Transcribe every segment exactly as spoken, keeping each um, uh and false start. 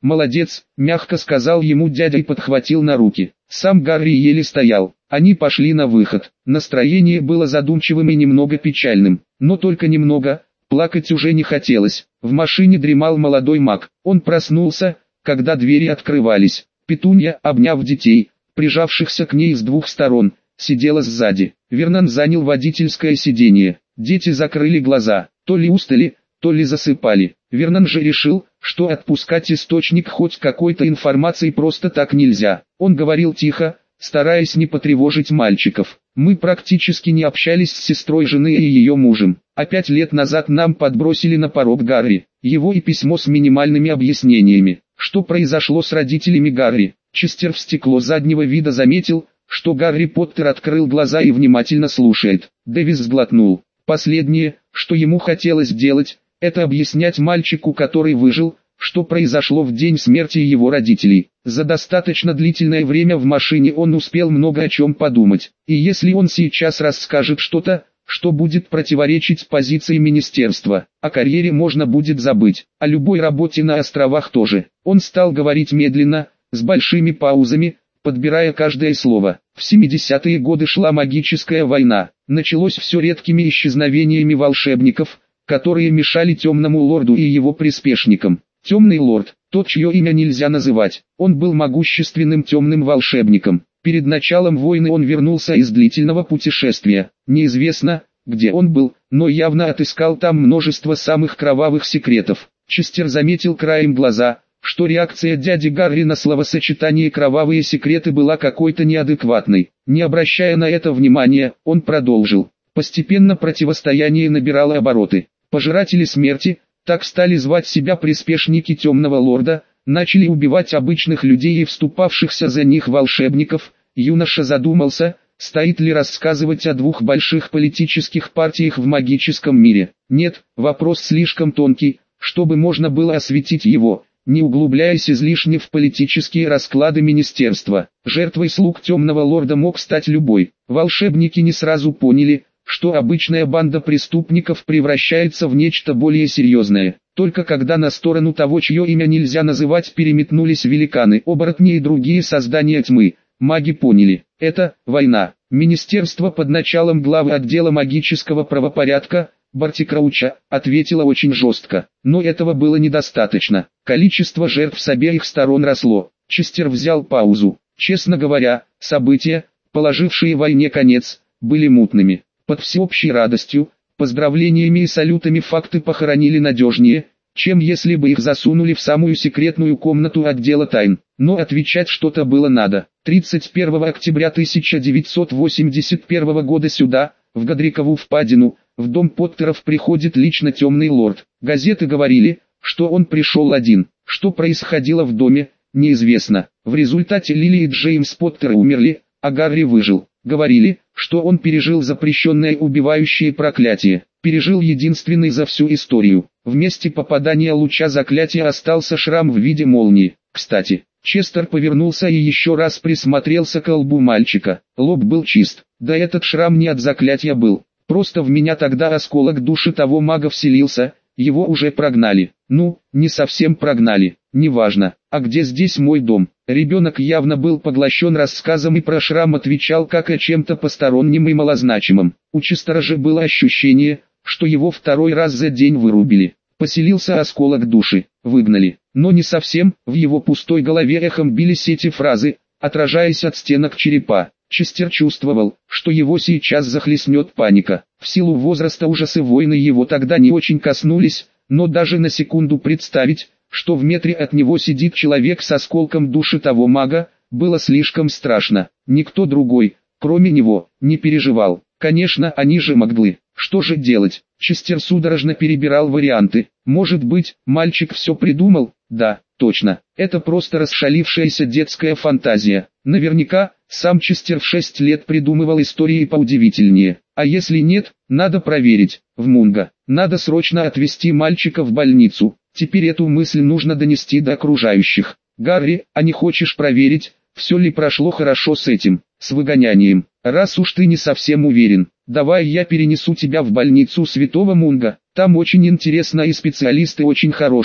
«Молодец», — мягко сказал ему дядя и подхватил на руки. Сам Гарри еле стоял. Они пошли на выход. Настроение было задумчивым и немного печальным. Но только немного, плакать уже не хотелось. В машине дремал молодой маг. Он проснулся, когда двери открывались. Петунья, обняв детей, прижавшихся к ней с двух сторон, сидела сзади. Вернон занял водительское сиденье. Дети закрыли глаза, то ли устали, то ли засыпали. Вернон же решил, что отпускать источник хоть какой-то информации просто так нельзя. Он говорил тихо, стараясь не потревожить мальчиков. «Мы практически не общались с сестрой жены и ее мужем. А пять лет назад нам подбросили на порог Гарри. Его и письмо с минимальными объяснениями, что произошло с родителями Гарри». Честер в стекло заднего вида заметил, что Гарри Поттер открыл глаза и внимательно слушает. Дэвис сглотнул. Последнее, что ему хотелось делать, это объяснять мальчику, который выжил, что произошло в день смерти его родителей. За достаточно длительное время в машине он успел много о чем подумать. И если он сейчас расскажет что-то, что будет противоречить позиции министерства, о карьере можно будет забыть, о любой работе на островах тоже. Он стал говорить медленно, с большими паузами, подбирая каждое слово. В семидесятые годы шла магическая война. Началось все редкими исчезновениями волшебников, которые мешали темному лорду и его приспешникам. Темный лорд, тот, чье имя нельзя называть, он был могущественным темным волшебником. Перед началом войны он вернулся из длительного путешествия. Неизвестно, где он был, но явно отыскал там множество самых кровавых секретов. Честер заметил краем глаза, что реакция дяди Гарри на словосочетание «кровавые секреты» была какой-то неадекватной. Не обращая на это внимания, он продолжил. Постепенно противостояние набирало обороты. Пожиратели смерти, так стали звать себя приспешники темного лорда, начали убивать обычных людей и вступавшихся за них волшебников. Юноша задумался, стоит ли рассказывать о двух больших политических партиях в магическом мире. Нет, вопрос слишком тонкий, чтобы можно было осветить его, не углубляясь излишне в политические расклады министерства. Жертвой слуг темного лорда мог стать любой. Волшебники не сразу поняли, что обычная банда преступников превращается в нечто более серьезное. Только когда на сторону того, чье имя нельзя называть, переметнулись великаны, оборотни и другие создания тьмы, маги поняли, это война. Министерство под началом главы отдела магического правопорядка, Барти Крауча, ответило очень жестко, но этого было недостаточно. Количество жертв с обеих сторон росло. Честер взял паузу. Честно говоря, события, положившие войне конец, были мутными. Под всеобщей радостью, поздравлениями и салютами факты похоронили надежнее, чем если бы их засунули в самую секретную комнату отдела тайн. Но отвечать что-то было надо. тридцать первого октября тысяча девятьсот восемьдесят первого года сюда, в Годрикову впадину, в дом Поттеров приходит лично темный лорд. Газеты говорили, что он пришел один. Что происходило в доме, неизвестно. В результате Лили и Джеймс Поттеры умерли, а Гарри выжил. Говорили, что он пережил запрещенное убивающее проклятие. Пережил единственный за всю историю. В месте попадания луча заклятия остался шрам в виде молнии. Кстати, Честер повернулся и еще раз присмотрелся к лбу мальчика. Лоб был чист. Да этот шрам не от заклятия был. Просто в меня тогда осколок души того мага вселился, его уже прогнали. Ну, не совсем прогнали, неважно. А где здесь мой дом? Ребенок явно был поглощен рассказом и про шрам отвечал как о чем-то постороннем и малозначимом. У Честера же было ощущение, что его второй раз за день вырубили. Поселился осколок души, выгнали. Но не совсем, в его пустой голове эхом бились эти фразы, отражаясь от стенок черепа. Честер чувствовал, что его сейчас захлестнет паника. В силу возраста ужасы войны его тогда не очень коснулись, но даже на секунду представить, что в метре от него сидит человек с осколком души того мага, было слишком страшно. Никто другой, кроме него, не переживал. Конечно, они же маглы. Что же делать? Честер судорожно перебирал варианты. Может быть, мальчик все придумал? Да, точно. Это просто расшалившаяся детская фантазия. Наверняка, сам Честер в шесть лет придумывал истории поудивительнее. А если нет, надо проверить. В Мунго. Надо срочно отвезти мальчика в больницу. Теперь эту мысль нужно донести до окружающих. Гарри, а не хочешь проверить, все ли прошло хорошо с этим, с выгонянием? Раз уж ты не совсем уверен, давай я перенесу тебя в больницу Святого Мунго. Там очень интересно и специалисты очень хорошие.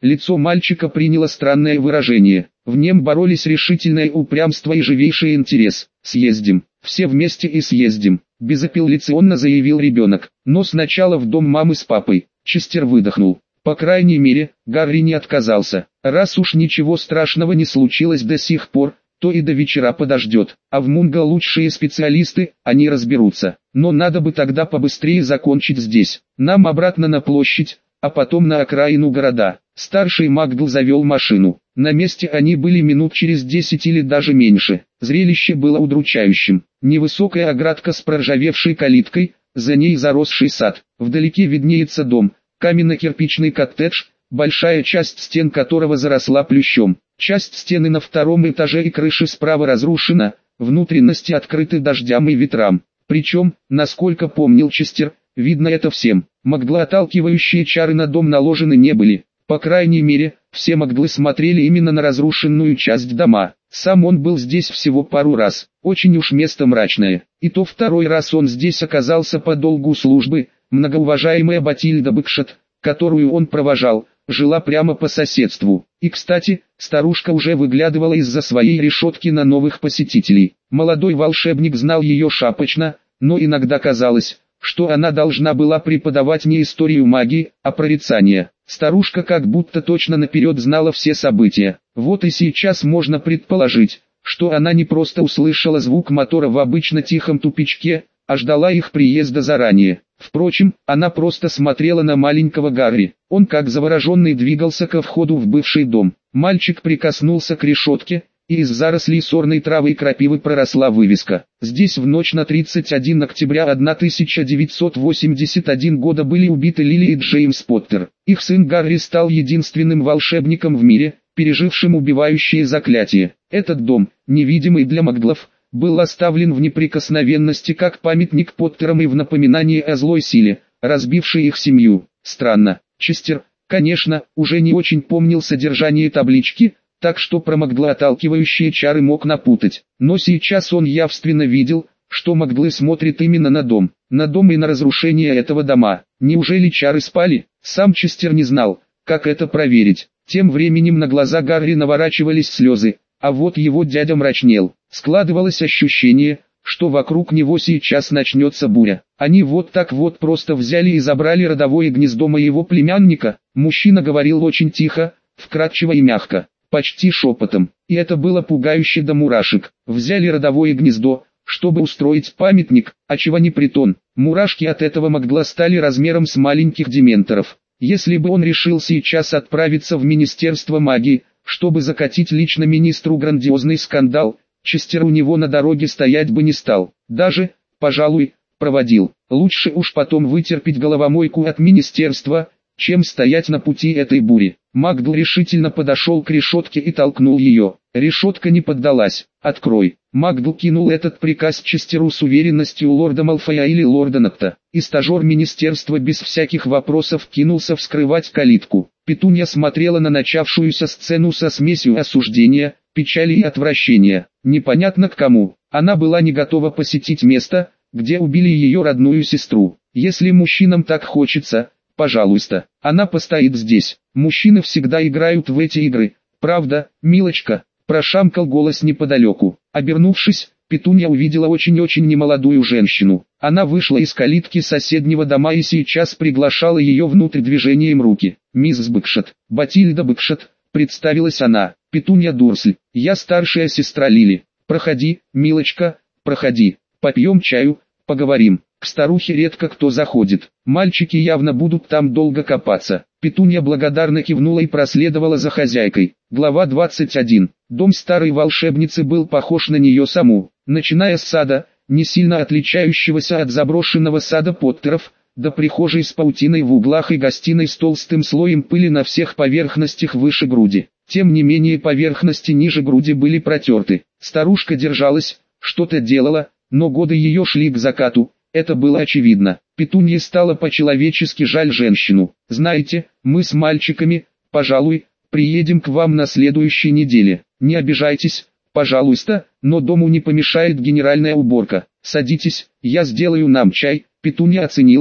Лицо мальчика приняло странное выражение. В нем боролись решительное упрямство и живейший интерес. «Съездим, все вместе и съездим», – безапелляционно заявил ребенок. «Но сначала в дом мамы с папой». Честер выдохнул. По крайней мере, Гарри не отказался. Раз уж ничего страшного не случилось до сих пор, то и до вечера подождет. А в Мунго лучшие специалисты, они разберутся. Но надо бы тогда побыстрее закончить здесь. Нам обратно на площадь, а потом на окраину города. Старший Макдл завел машину. На месте они были минут через десять или даже меньше. Зрелище было удручающим. Невысокая оградка с проржавевшей калиткой, за ней заросший сад. Вдалеке виднеется дом, каменно-кирпичный коттедж, большая часть стен которого заросла плющом. Часть стены на втором этаже и крыши справа разрушена, внутренности открыты дождям и ветрам. Причем, насколько помнил Честер, видно это всем. Маглоотталкивающие чары на дом наложены не были. По крайней мере, все маглы смотрели именно на разрушенную часть дома. Сам он был здесь всего пару раз. Очень уж место мрачное. И то второй раз он здесь оказался по долгу службы. Многоуважаемая Батильда Бэкшот, которую он провожал, жила прямо по соседству. И кстати, старушка уже выглядывала из-за своей решетки на новых посетителей. Молодой волшебник знал ее шапочно, но иногда казалось, что она должна была преподавать не историю магии, а прорицание. Старушка как будто точно наперед знала все события. Вот и сейчас можно предположить, что она не просто услышала звук мотора в обычно тихом тупичке, а ждала их приезда заранее. Впрочем, она просто смотрела на маленького Гарри. Он как завороженный двигался ко входу в бывший дом. Мальчик прикоснулся к решетке, и из зарослей сорной травы и крапивы проросла вывеска. Здесь в ночь на тридцать первое октября тысяча девятьсот восемьдесят первого года были убиты Лили и Джеймс Поттер. Их сын Гарри стал единственным волшебником в мире, пережившим убивающее заклятие. Этот дом, невидимый для маглов, был оставлен в неприкосновенности как памятник Поттерам и в напоминание о злой силе, разбившей их семью. Странно, Честер, конечно, уже не очень помнил содержание таблички, так что про маглоотталкивающие чары мог напутать. Но сейчас он явственно видел, что маглы смотрят именно на дом, на дом и на разрушение этого дома. Неужели чары спали? Сам Честер не знал, как это проверить. Тем временем на глаза Гарри наворачивались слезы, а вот его дядя мрачнел. Складывалось ощущение, что вокруг него сейчас начнется буря. Они вот так вот просто взяли и забрали родовое гнездо моего племянника. Мужчина говорил очень тихо, вкратчиво и мягко, почти шепотом. И это было пугающе до мурашек. Взяли родовое гнездо, чтобы устроить памятник, а чего не притон. Мурашки от этого магла стали размером с маленьких дементоров. Если бы он решил сейчас отправиться в Министерство магии, чтобы закатить лично министру грандиозный скандал, Честер у него на дороге стоять бы не стал. Даже, пожалуй, проводил. Лучше уж потом вытерпеть головомойку от министерства, чем стоять на пути этой бури. Макдл решительно подошел к решетке и толкнул ее. Решетка не поддалась. «Открой». Макдл кинул этот приказ Честеру с уверенностью лорда Малфоя или лорда Нокта. И стажер министерства без всяких вопросов кинулся вскрывать калитку. Петунья смотрела на начавшуюся сцену со смесью осуждения, печали и отвращения. Непонятно к кому. Она была не готова посетить место, где убили ее родную сестру. Если мужчинам так хочется, пожалуйста, она постоит здесь. Мужчины всегда играют в эти игры. Правда, милочка? Прошамкал голос неподалеку. Обернувшись, Петунья увидела очень-очень немолодую женщину. Она вышла из калитки соседнего дома и сейчас приглашала ее внутрь движением руки. «Мисс Бэкшот, Батильда Бэкшот», представилась она. «Петунья Дурсль, я старшая сестра Лили. Проходи, милочка, проходи, попьем чаю, поговорим». К старухе редко кто заходит. Мальчики явно будут там долго копаться. Петунья благодарно кивнула и проследовала за хозяйкой. Глава двадцать один. Дом старой волшебницы был похож на нее саму. Начиная с сада, не сильно отличающегося от заброшенного сада Поттеров, до прихожей с паутиной в углах и гостиной с толстым слоем пыли на всех поверхностях выше груди. Тем не менее поверхности ниже груди были протерты. Старушка держалась, что-то делала, но годы ее шли к закату. Это было очевидно. Петунье стало по-человечески жаль женщину. «Знаете, мы с мальчиками, пожалуй, приедем к вам на следующей неделе. Не обижайтесь, пожалуйста, но дому не помешает генеральная уборка. Садитесь, я сделаю нам чай». Петунья оценила,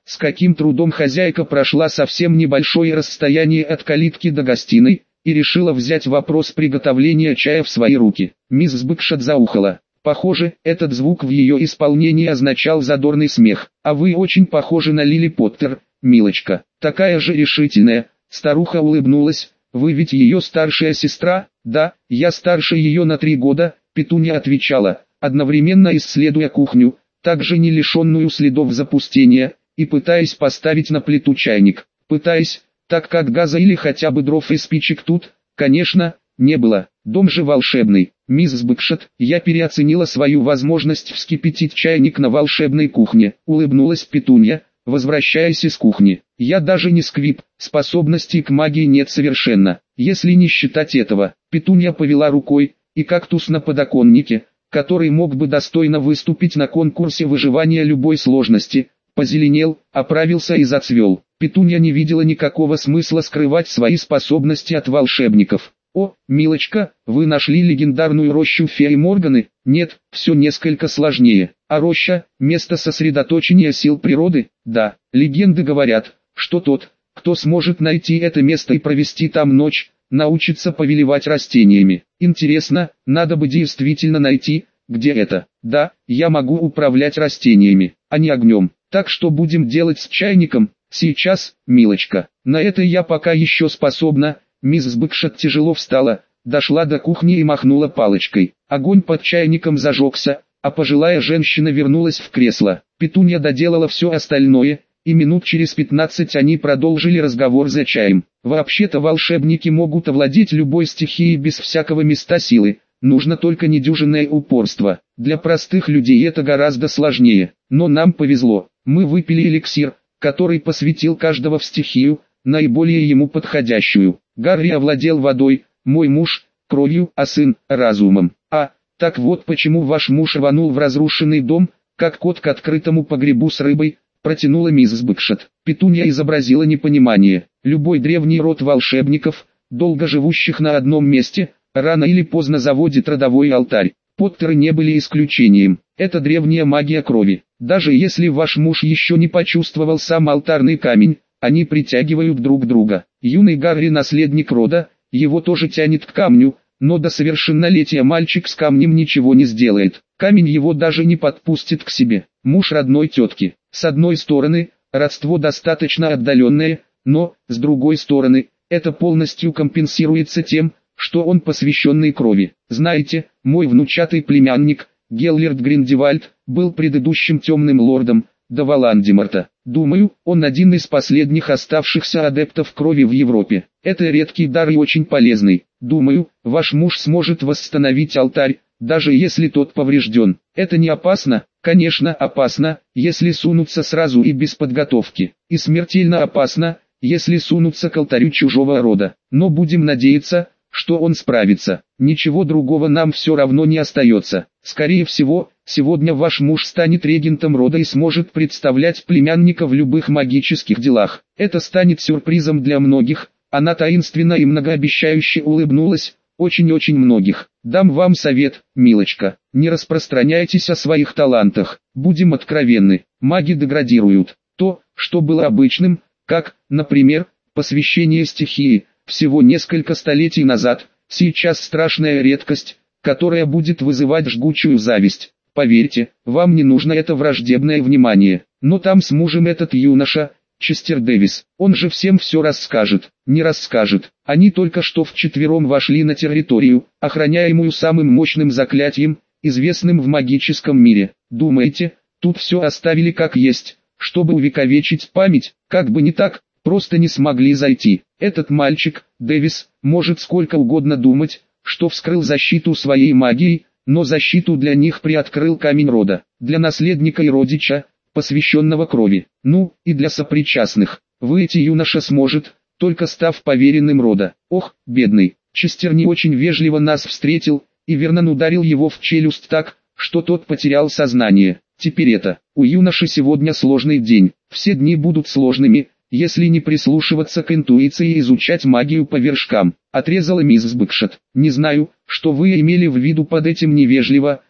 С каким трудом хозяйка прошла совсем небольшое расстояние от калитки до гостиной и решила взять вопрос приготовления чая в свои руки. Мисс Бэкшот заухала. Похоже, этот звук в ее исполнении означал задорный смех. «А вы очень похожи на Лили Поттер, милочка. Такая же решительная». Старуха улыбнулась. «Вы ведь ее старшая сестра?» «Да, я старше ее на три года», Петунья отвечала, одновременно исследуя кухню, также не лишенную следов запустения, и пытаясь поставить на плиту чайник. Пытаясь, так как газа или хотя бы дров и спичек тут, конечно, не было. Дом же волшебный. «Мисс Бэкшот, я переоценила свою возможность вскипятить чайник на волшебной кухне», улыбнулась Петунья, возвращаясь из кухни. «Я даже не сквиб, способностей к магии нет совершенно, если не считать этого». Петунья повела рукой, и кактус на подоконнике, который мог бы достойно выступить на конкурсе выживания любой сложности, позеленел, оправился и зацвел. Петунья не видела никакого смысла скрывать свои способности от волшебников. «О, милочка, вы нашли легендарную рощу феи Морганы?» «Нет, все несколько сложнее. А роща – место сосредоточения сил природы?» «Да, легенды говорят, что тот, кто сможет найти это место и провести там ночь, научится повелевать растениями. Интересно, надо бы действительно найти, где это. Да, я могу управлять растениями, а не огнем. Так что будем делать с чайником? Сейчас, милочка. На это я пока еще способна». Мисс Бэкшот тяжело встала, дошла до кухни и махнула палочкой. Огонь под чайником зажегся, а пожилая женщина вернулась в кресло. Петунья доделала все остальное, и минут через пятнадцать они продолжили разговор за чаем. Вообще-то волшебники могут овладеть любой стихией без всякого места силы, нужно только недюжинное упорство. Для простых людей это гораздо сложнее, но нам повезло, мы выпили эликсир, который посвятил каждого в стихию, наиболее ему подходящую. Гарри овладел водой, мой муж – кровью, а сын – разумом. А, так вот почему ваш муж рванул в разрушенный дом, как кот к открытому погребу с рыбой, протянула мисс Бэкшот. Петунья изобразила непонимание. Любой древний род волшебников, долго живущих на одном месте, рано или поздно заводит родовой алтарь. Поттеры не были исключением. Это древняя магия крови. Даже если ваш муж еще не почувствовал сам алтарный камень, они притягивают друг друга. Юный Гарри наследник рода, его тоже тянет к камню, но до совершеннолетия мальчик с камнем ничего не сделает. Камень его даже не подпустит к себе. Муж родной тетки. С одной стороны, родство достаточно отдаленное, но, с другой стороны, это полностью компенсируется тем, что он посвященный крови. Знаете, мой внучатый племянник, Геллерд Гриндевальд, был предыдущим темным лордом, до Волан-де-Морта. Думаю, он один из последних оставшихся адептов крови в Европе. Это редкий дар и очень полезный. Думаю, ваш муж сможет восстановить алтарь, даже если тот поврежден. Это не опасно? Конечно опасно, если сунуться сразу и без подготовки. И смертельно опасно, если сунуться к алтарю чужого рода. Но будем надеяться, что он справится. Ничего другого нам все равно не остается. Скорее всего, сегодня ваш муж станет регентом рода и сможет представлять племянника в любых магических делах. Это станет сюрпризом для многих. Она таинственно и многообещающе улыбнулась. Очень-очень многих. Дам вам совет, милочка. Не распространяйтесь о своих талантах. Будем откровенны. Маги деградируют. То, что было обычным, как, например, посвящение стихии, всего несколько столетий назад, сейчас страшная редкость, которая будет вызывать жгучую зависть. Поверьте, вам не нужно это враждебное внимание. Но там с мужем этот юноша, Честер Дэвис, он же всем все расскажет. Не расскажет. Они только что вчетвером вошли на территорию, охраняемую самым мощным заклятием, известным в магическом мире. Думаете, тут все оставили как есть, чтобы увековечить память? Как бы не так, просто не смогли зайти. Этот мальчик, Дэвис, может сколько угодно думать, что вскрыл защиту своей магией, но защиту для них приоткрыл камень рода, для наследника и родича, посвященного крови, ну, и для сопричастных. Выйти юноша сможет, только став поверенным рода. Ох, бедный, Честер не очень вежливо нас встретил, и Вернон ударил его в челюсть так, что тот потерял сознание. Теперь это, у юноши сегодня сложный день, все дни будут сложными, если не прислушиваться к интуиции и изучать магию по вершкам, отрезала мисс Бэкшот. Не знаю, что вы имели в виду под этим невежливо,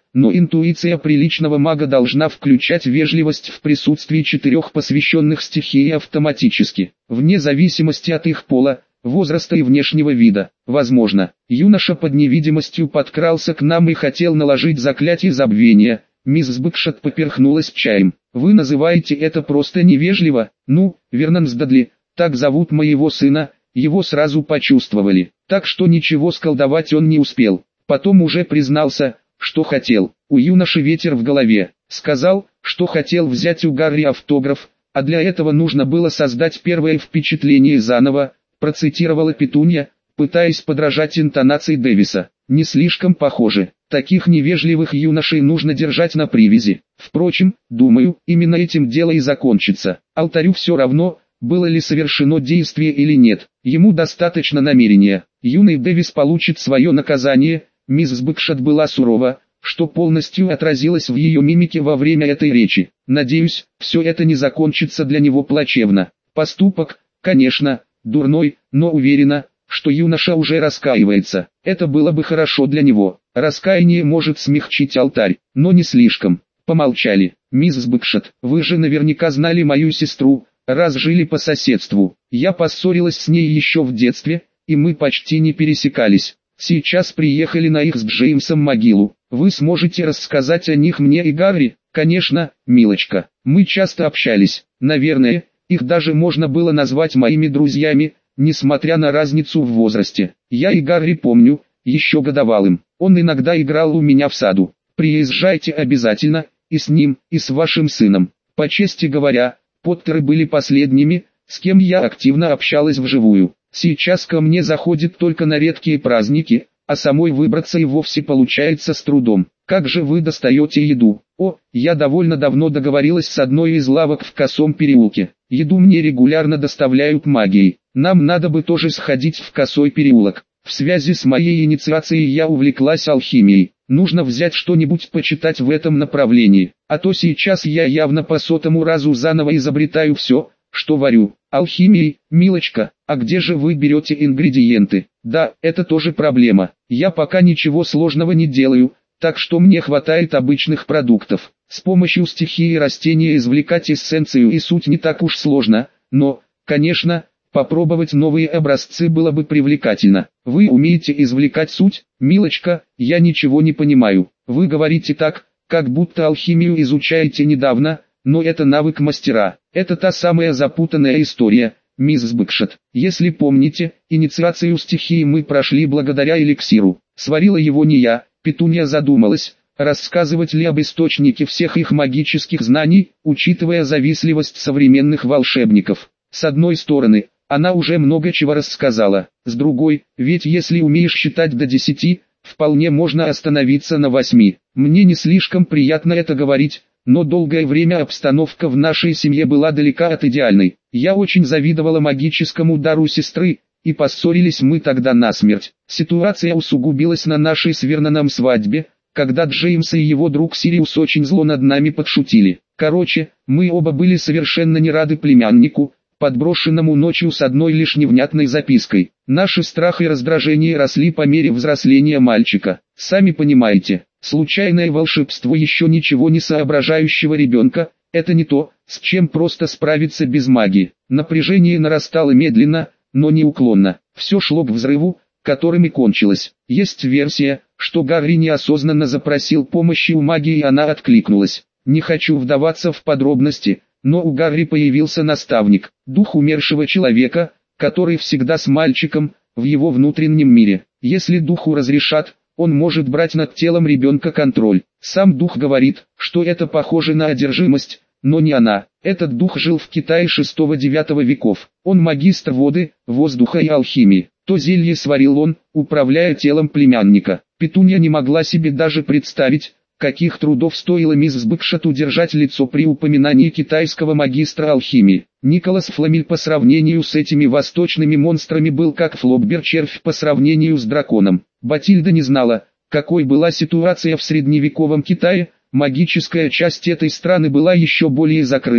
но интуиция приличного мага должна включать вежливость в присутствии четырех посвященных стихии автоматически, вне зависимости от их пола, возраста и внешнего вида. Возможно, юноша под невидимостью подкрался к нам и хотел наложить заклятие забвения. Мисс Бэкшот поперхнулась чаем. Вы называете это просто невежливо? Ну, Вернанс Дадли, так зовут моего сына, его сразу почувствовали. Так что ничего сколдовать он не успел. Потом уже признался, что хотел. У юноши ветер в голове. Сказал, что хотел взять у Гарри автограф, а для этого нужно было создать первое впечатление заново, процитировала Петунья, пытаясь подражать интонации Дэвиса. Не слишком похоже. Таких невежливых юношей нужно держать на привязи. Впрочем, думаю, именно этим дело и закончится. Алтарю все равно, было ли совершено действие или нет. Ему достаточно намерения. Юный Дэвис получит свое наказание. Мисс Бэкшот была сурова, что полностью отразилось в ее мимике во время этой речи. Надеюсь, все это не закончится для него плачевно. Поступок, конечно, дурной, но уверена, что юноша уже раскаивается. Это было бы хорошо для него. Раскаяние может смягчить алтарь, но не слишком. Помолчали. Мисс Бэкшот, вы же наверняка знали мою сестру, раз жили по соседству. Я поссорилась с ней еще в детстве, и мы почти не пересекались. Сейчас приехали на их с Джеймсом могилу. Вы сможете рассказать о них мне и Гарри? Конечно, милочка. Мы часто общались. Наверное, их даже можно было назвать моими друзьями, несмотря на разницу в возрасте. Я и Гарри помню, еще годовалым. Он иногда играл у меня в саду. Приезжайте обязательно, и с ним, и с вашим сыном. По чести говоря, Поттеры были последними, с кем я активно общалась вживую. Сейчас ко мне заходит только на редкие праздники, а самой выбраться и вовсе получается с трудом. Как же вы достаете еду? О, я довольно давно договорилась с одной из лавок в Косом переулке. Еду мне регулярно доставляют магией. Нам надо бы тоже сходить в Косой переулок. В связи с моей инициацией я увлеклась алхимией. Нужно взять что-нибудь почитать в этом направлении. А то сейчас я явно по сотому разу заново изобретаю все, что варю. Алхимией, милочка, а где же вы берете ингредиенты? Да, это тоже проблема. Я пока ничего сложного не делаю, так что мне хватает обычных продуктов. С помощью стихии растения извлекать эссенцию и суть не так уж сложно, но, конечно, попробовать новые образцы было бы привлекательно. Вы умеете извлекать суть, милочка? Я ничего не понимаю. Вы говорите так, как будто алхимию изучаете недавно, но это навык мастера. Это та самая запутанная история, мисс Бэкшот. Если помните, инициацию стихии мы прошли благодаря эликсиру. Сварила его не я. Петунья задумалась, рассказывать ли об источнике всех их магических знаний, учитывая завистливость современных волшебников. С одной стороны, она уже много чего рассказала. С другой, ведь если умеешь считать до десяти, вполне можно остановиться на восьми. Мне не слишком приятно это говорить, но долгое время обстановка в нашей семье была далека от идеальной. Я очень завидовала магическому дару сестры, и поссорились мы тогда насмерть. Ситуация усугубилась на нашей с Верноном свадьбе, когда Джеймс и его друг Сириус очень зло над нами подшутили. Короче, мы оба были совершенно не рады племяннику, подброшенному ночью с одной лишь невнятной запиской. Наши страх и раздражение росли по мере взросления мальчика. Сами понимаете, случайное волшебство еще ничего не соображающего ребенка, это не то, с чем просто справиться без магии. Напряжение нарастало медленно, но неуклонно. Все шло к взрыву, которым и кончилось. Есть версия, что Гарри неосознанно запросил помощи у магии и она откликнулась. Не хочу вдаваться в подробности, но у Гарри появился наставник, дух умершего человека, который всегда с мальчиком, в его внутреннем мире. Если духу разрешат, он может брать над телом ребенка контроль. Сам дух говорит, что это похоже на одержимость, но не она. Этот дух жил в Китае шестого-девятого веков. Он магистр воды, воздуха и алхимии. То зелье сварил он, управляя телом племянника. Петунья не могла себе даже представить, каких трудов стоило мисс Бэкшот удержать лицо при упоминании китайского магистра алхимии. Николас Фламель по сравнению с этими восточными монстрами был как Флоббер-червь по сравнению с драконом. Батильда не знала, какой была ситуация в средневековом Китае. Магическая часть этой страны была еще более закрытой,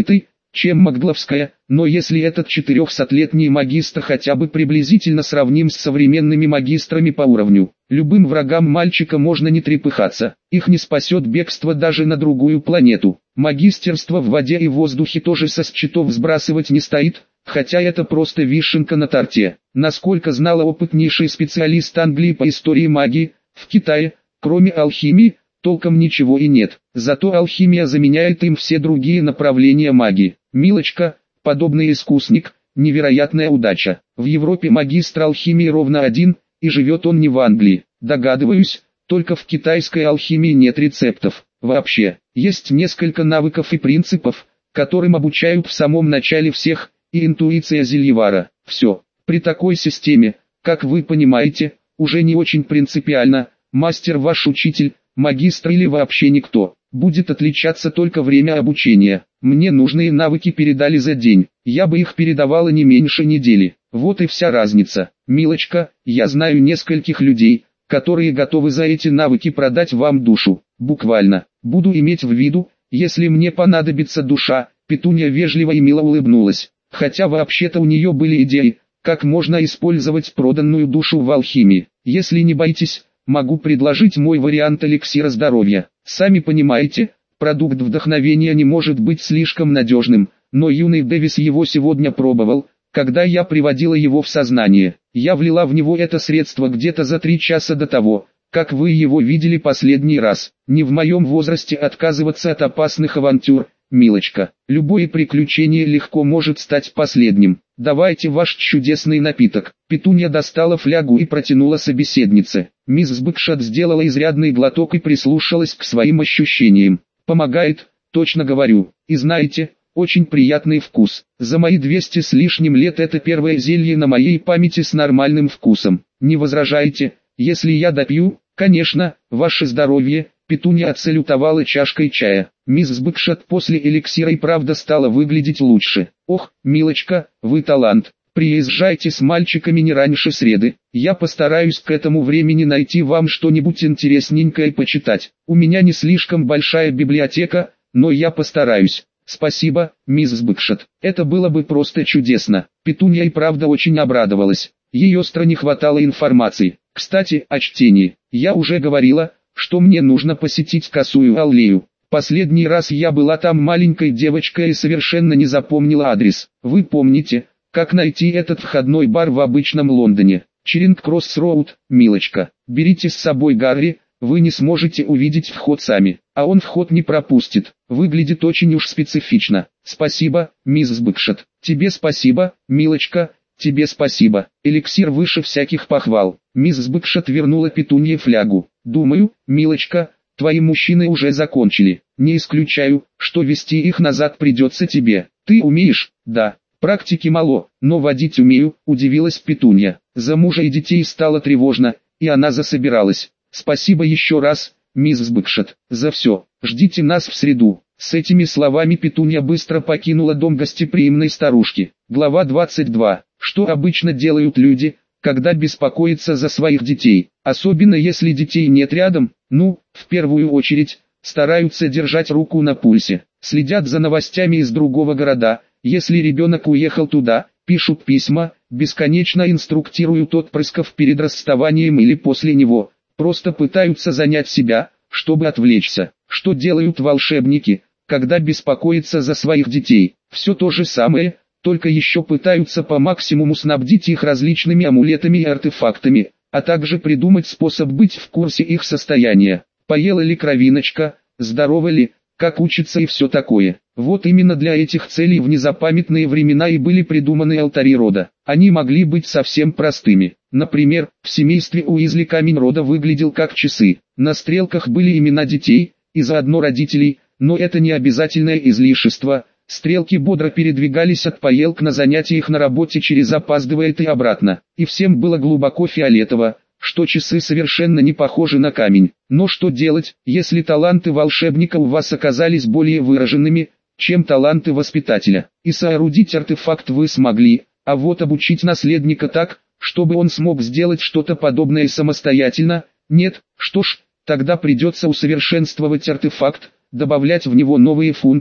чем Магдловская, но если этот четырехсотлетний магистр хотя бы приблизительно сравним с современными магистрами по уровню, любым врагам мальчика можно не трепыхаться, их не спасет бегство даже на другую планету. Магистерство в воде и воздухе тоже со счетов сбрасывать не стоит, хотя это просто вишенка на торте. Насколько знала опытнейший специалист Англии по истории магии, в Китае, кроме алхимии, толком ничего и нет. Зато алхимия заменяет им все другие направления магии. Милочка, подобный искусник, невероятная удача. В Европе магистр алхимии ровно один, и живет он не в Англии. Догадываюсь, только в китайской алхимии нет рецептов. Вообще, есть несколько навыков и принципов, которым обучают в самом начале всех, и интуиция зельевара. Все. При такой системе, как вы понимаете, уже не очень принципиально, мастер ваш учитель, магистр или вообще никто. Будет отличаться только время обучения. Мне нужные навыки передали за день, я бы их передавала не меньше недели. Вот и вся разница. Милочка, я знаю нескольких людей, которые готовы за эти навыки продать вам душу. Буквально. Буду иметь в виду, если мне понадобится душа. Петунья вежливо и мило улыбнулась. Хотя вообще-то у нее были идеи, как можно использовать проданную душу в алхимии. Если не боитесь, могу предложить мой вариант эликсира здоровья. Сами понимаете, продукт вдохновения не может быть слишком надежным, но юный Дэвис его сегодня пробовал, когда я приводила его в сознание. Я влила в него это средство где-то за три часа до того, как вы его видели последний раз. Не в моем возрасте отказываться от опасных авантюр, милочка. Любое приключение легко может стать последним. Давайте ваш чудесный напиток. Петунья достала флягу и протянула собеседнице. Мисс Бэкшот сделала изрядный глоток и прислушалась к своим ощущениям. Помогает, точно говорю. И знаете, очень приятный вкус. За мои двести с лишним лет это первое зелье на моей памяти с нормальным вкусом. Не возражаете, если я допью? Конечно, ваше здоровье. Петунья отсалютовала чашкой чая. Мисс Бэкшот после эликсира и правда стала выглядеть лучше. Ох, милочка, вы талант. Приезжайте с мальчиками не раньше среды. Я постараюсь к этому времени найти вам что-нибудь интересненькое почитать. У меня не слишком большая библиотека, но я постараюсь. Спасибо, мисс Бэкшот. Это было бы просто чудесно. Петунья и правда очень обрадовалась. Ей остро не хватало информации. Кстати, о чтении. Я уже говорила, что мне нужно посетить Косую аллею. Последний раз я была там маленькой девочкой и совершенно не запомнила адрес. Вы помните, как найти этот входной бар в обычном Лондоне? Чиринг-Кросс-Роуд, милочка. Берите с собой Гарри, вы не сможете увидеть вход сами, а он вход не пропустит. Выглядит очень уж специфично. Спасибо, мисс Бэкшот. Тебе спасибо, милочка. Тебе спасибо. Эликсир выше всяких похвал. Мисс Бэкшот вернула Петунье флягу. Думаю, милочка, твои мужчины уже закончили. Не исключаю, что вести их назад придется тебе. Ты умеешь? Да. Практики мало, но водить умею, удивилась Петунья. За мужа и детей стало тревожно, и она засобиралась. Спасибо еще раз, мисс Бэкшот, за все. Ждите нас в среду. С этими словами Петунья быстро покинула дом гостеприимной старушки. Глава двадцать два. Что обычно делают люди, когда беспокоятся за своих детей, особенно если детей нет рядом? Ну, в первую очередь, стараются держать руку на пульсе, следят за новостями из другого города, если ребенок уехал туда, пишут письма, бесконечно инструктируют отпрысков перед расставанием или после него, просто пытаются занять себя, чтобы отвлечься. Что делают волшебники, когда беспокоятся за своих детей? Все то же самое, только еще пытаются по максимуму снабдить их различными амулетами и артефактами, а также придумать способ быть в курсе их состояния. Поела ли кровиночка, здорова ли, как учится и все такое. Вот именно для этих целей в незапамятные времена и были придуманы алтари рода. Они могли быть совсем простыми. Например, в семействе Уизли камень рода выглядел как часы. На стрелках были имена детей, и заодно родителей, но это не обязательное излишество. Стрелки бодро передвигались от поелк на занятиях на работе через опаздывает и обратно. И всем было глубоко фиолетово, что часы совершенно не похожи на камень. Но что делать, если таланты волшебника у вас оказались более выраженными, чем таланты воспитателя? И соорудить артефакт вы смогли, а вот обучить наследника так, чтобы он смог сделать что-то подобное самостоятельно, нет. Что ж, тогда придется усовершенствовать артефакт, добавлять в него новые функции,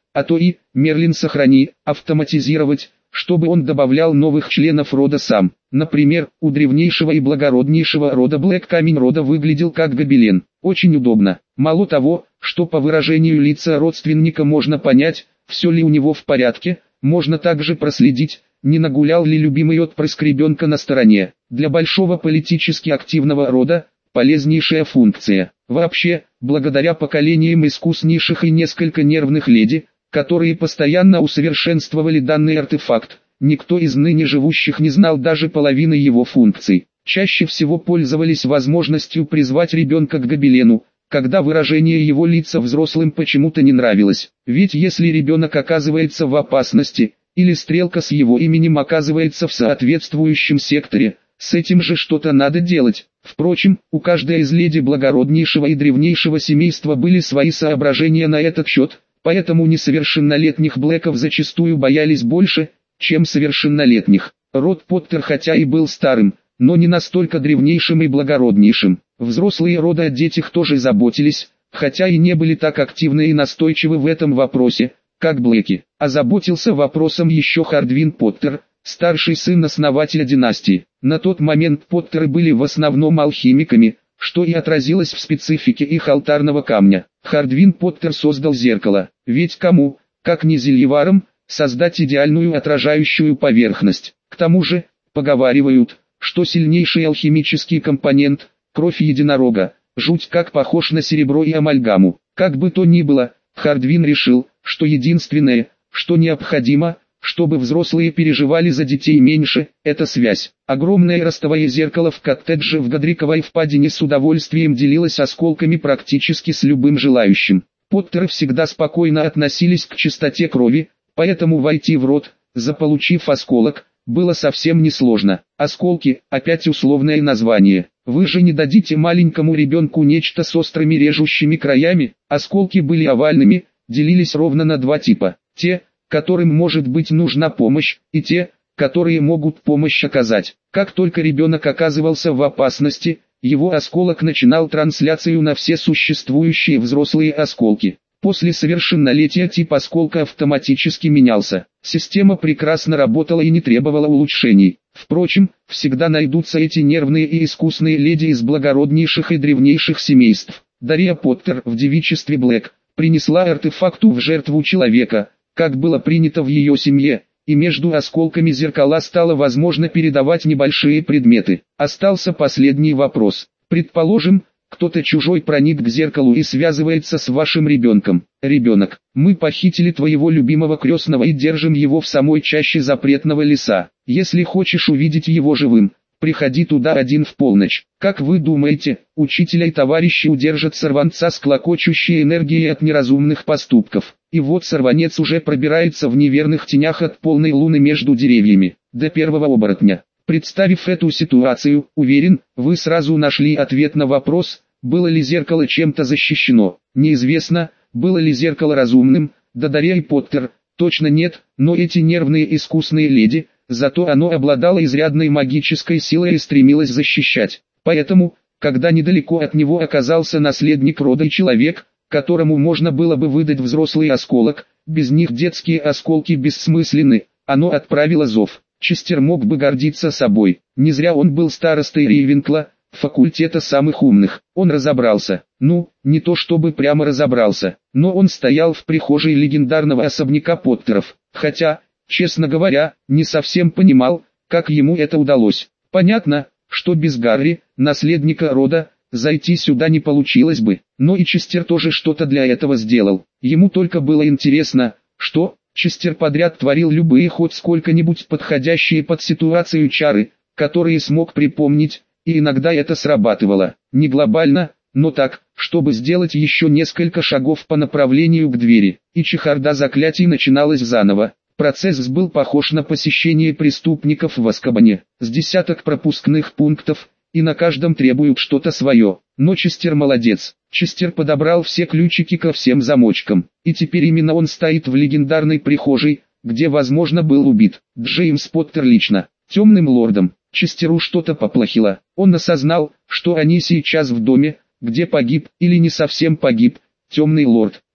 а то и, Мерлин сохрани, автоматизировать, чтобы он добавлял новых членов рода сам. Например, у древнейшего и благороднейшего рода Блэк камень рода выглядел как гобелен. Очень удобно. Мало того, что по выражению лица родственника можно понять, все ли у него в порядке, можно также проследить, не нагулял ли любимый отпрыск ребенка на стороне. Для большого политически активного рода, полезнейшая функция. Вообще, благодаря поколениям искуснейших и несколько нервных леди, которые постоянно усовершенствовали данный артефакт, никто из ныне живущих не знал даже половины его функций. Чаще всего пользовались возможностью призвать ребенка к гобелену, когда выражение его лица взрослым почему-то не нравилось. Ведь если ребенок оказывается в опасности, или стрелка с его именем оказывается в соответствующем секторе, с этим же что-то надо делать. Впрочем, у каждой из леди благороднейшего и древнейшего семейства были свои соображения на этот счет, поэтому несовершеннолетних Блэков зачастую боялись больше, чем совершеннолетних. Род Поттер хотя и был старым, но не настолько древнейшим и благороднейшим. Взрослые рода о детях тоже заботились, хотя и не были так активны и настойчивы в этом вопросе, как Блэки. Озаботился вопросом еще Хардвин Поттер, старший сын основателя династии. На тот момент Поттеры были в основном алхимиками, что и отразилось в специфике их алтарного камня. Хардвин Поттер создал зеркало, ведь кому, как не зельеварам, создать идеальную отражающую поверхность. К тому же, поговаривают, что сильнейший алхимический компонент, кровь единорога, жуть как похож на серебро и амальгаму. Как бы то ни было, Хардвин решил, что единственное, что необходимо, чтобы взрослые переживали за детей меньше, это связь. Огромное ростовое зеркало в коттедже в Годриковой впадине с удовольствием делилось осколками практически с любым желающим. Поттеры всегда спокойно относились к чистоте крови, поэтому войти в рот, заполучив осколок, было совсем несложно. Осколки, опять условное название. Вы же не дадите маленькому ребенку нечто с острыми режущими краями. Осколки были овальными, делились ровно на два типа. Те, которым может быть нужна помощь, и те, которые могут помощь оказать. Как только ребенок оказывался в опасности, его осколок начинал трансляцию на все существующие взрослые осколки. После совершеннолетия тип осколка автоматически менялся. Система прекрасно работала и не требовала улучшений. Впрочем, всегда найдутся эти нервные и искусные леди из благороднейших и древнейших семейств. Дарья Поттер в девичестве Блэк принесла артефакту в жертву человека, как было принято в ее семье, и между осколками зеркала стало возможно передавать небольшие предметы. Остался последний вопрос. Предположим, кто-то чужой проник к зеркалу и связывается с вашим ребенком. Ребенок, мы похитили твоего любимого крестного и держим его в самой чаще запретного леса. Если хочешь увидеть его живым, приходи туда один в полночь. Как вы думаете, учителя и товарищи удержат сорванца с клокочущей энергией от неразумных поступков? И вот сорванец уже пробирается в неверных тенях от полной луны между деревьями, до первого оборотня. Представив эту ситуацию, уверен, вы сразу нашли ответ на вопрос, было ли зеркало чем-то защищено. Неизвестно, было ли зеркало разумным, да Дарья и Поттер, точно нет, но эти нервные искусные леди, зато оно обладало изрядной магической силой и стремилось защищать. Поэтому, когда недалеко от него оказался наследник рода и человек, которому можно было бы выдать взрослый осколок, без них детские осколки бессмысленны, оно отправило зов. Честер мог бы гордиться собой, не зря он был старостой Рейвенкла, факультета самых умных. Он разобрался, ну, не то чтобы прямо разобрался, но он стоял в прихожей легендарного особняка Поттеров, хотя, честно говоря, не совсем понимал, как ему это удалось. Понятно, что без Гарри, наследника рода, зайти сюда не получилось бы, но и Честер тоже что-то для этого сделал. Ему только было интересно, что... Честер подряд творил любые хоть сколько-нибудь подходящие под ситуацию чары, которые смог припомнить, и иногда это срабатывало. Не глобально, но так, чтобы сделать еще несколько шагов по направлению к двери, и чехарда заклятий начиналась заново. Процесс был похож на посещение преступников в Азкабане, с десяток пропускных пунктов, и на каждом требуют что-то свое. Но Честер молодец. Честер подобрал все ключики ко всем замочкам, и теперь именно он стоит в легендарной прихожей, где возможно был убит Джеймс Поттер лично, темным лордом. Честеру что-то поплохело. Он осознал, что они сейчас в доме, где погиб, или не совсем погиб, темный лорд.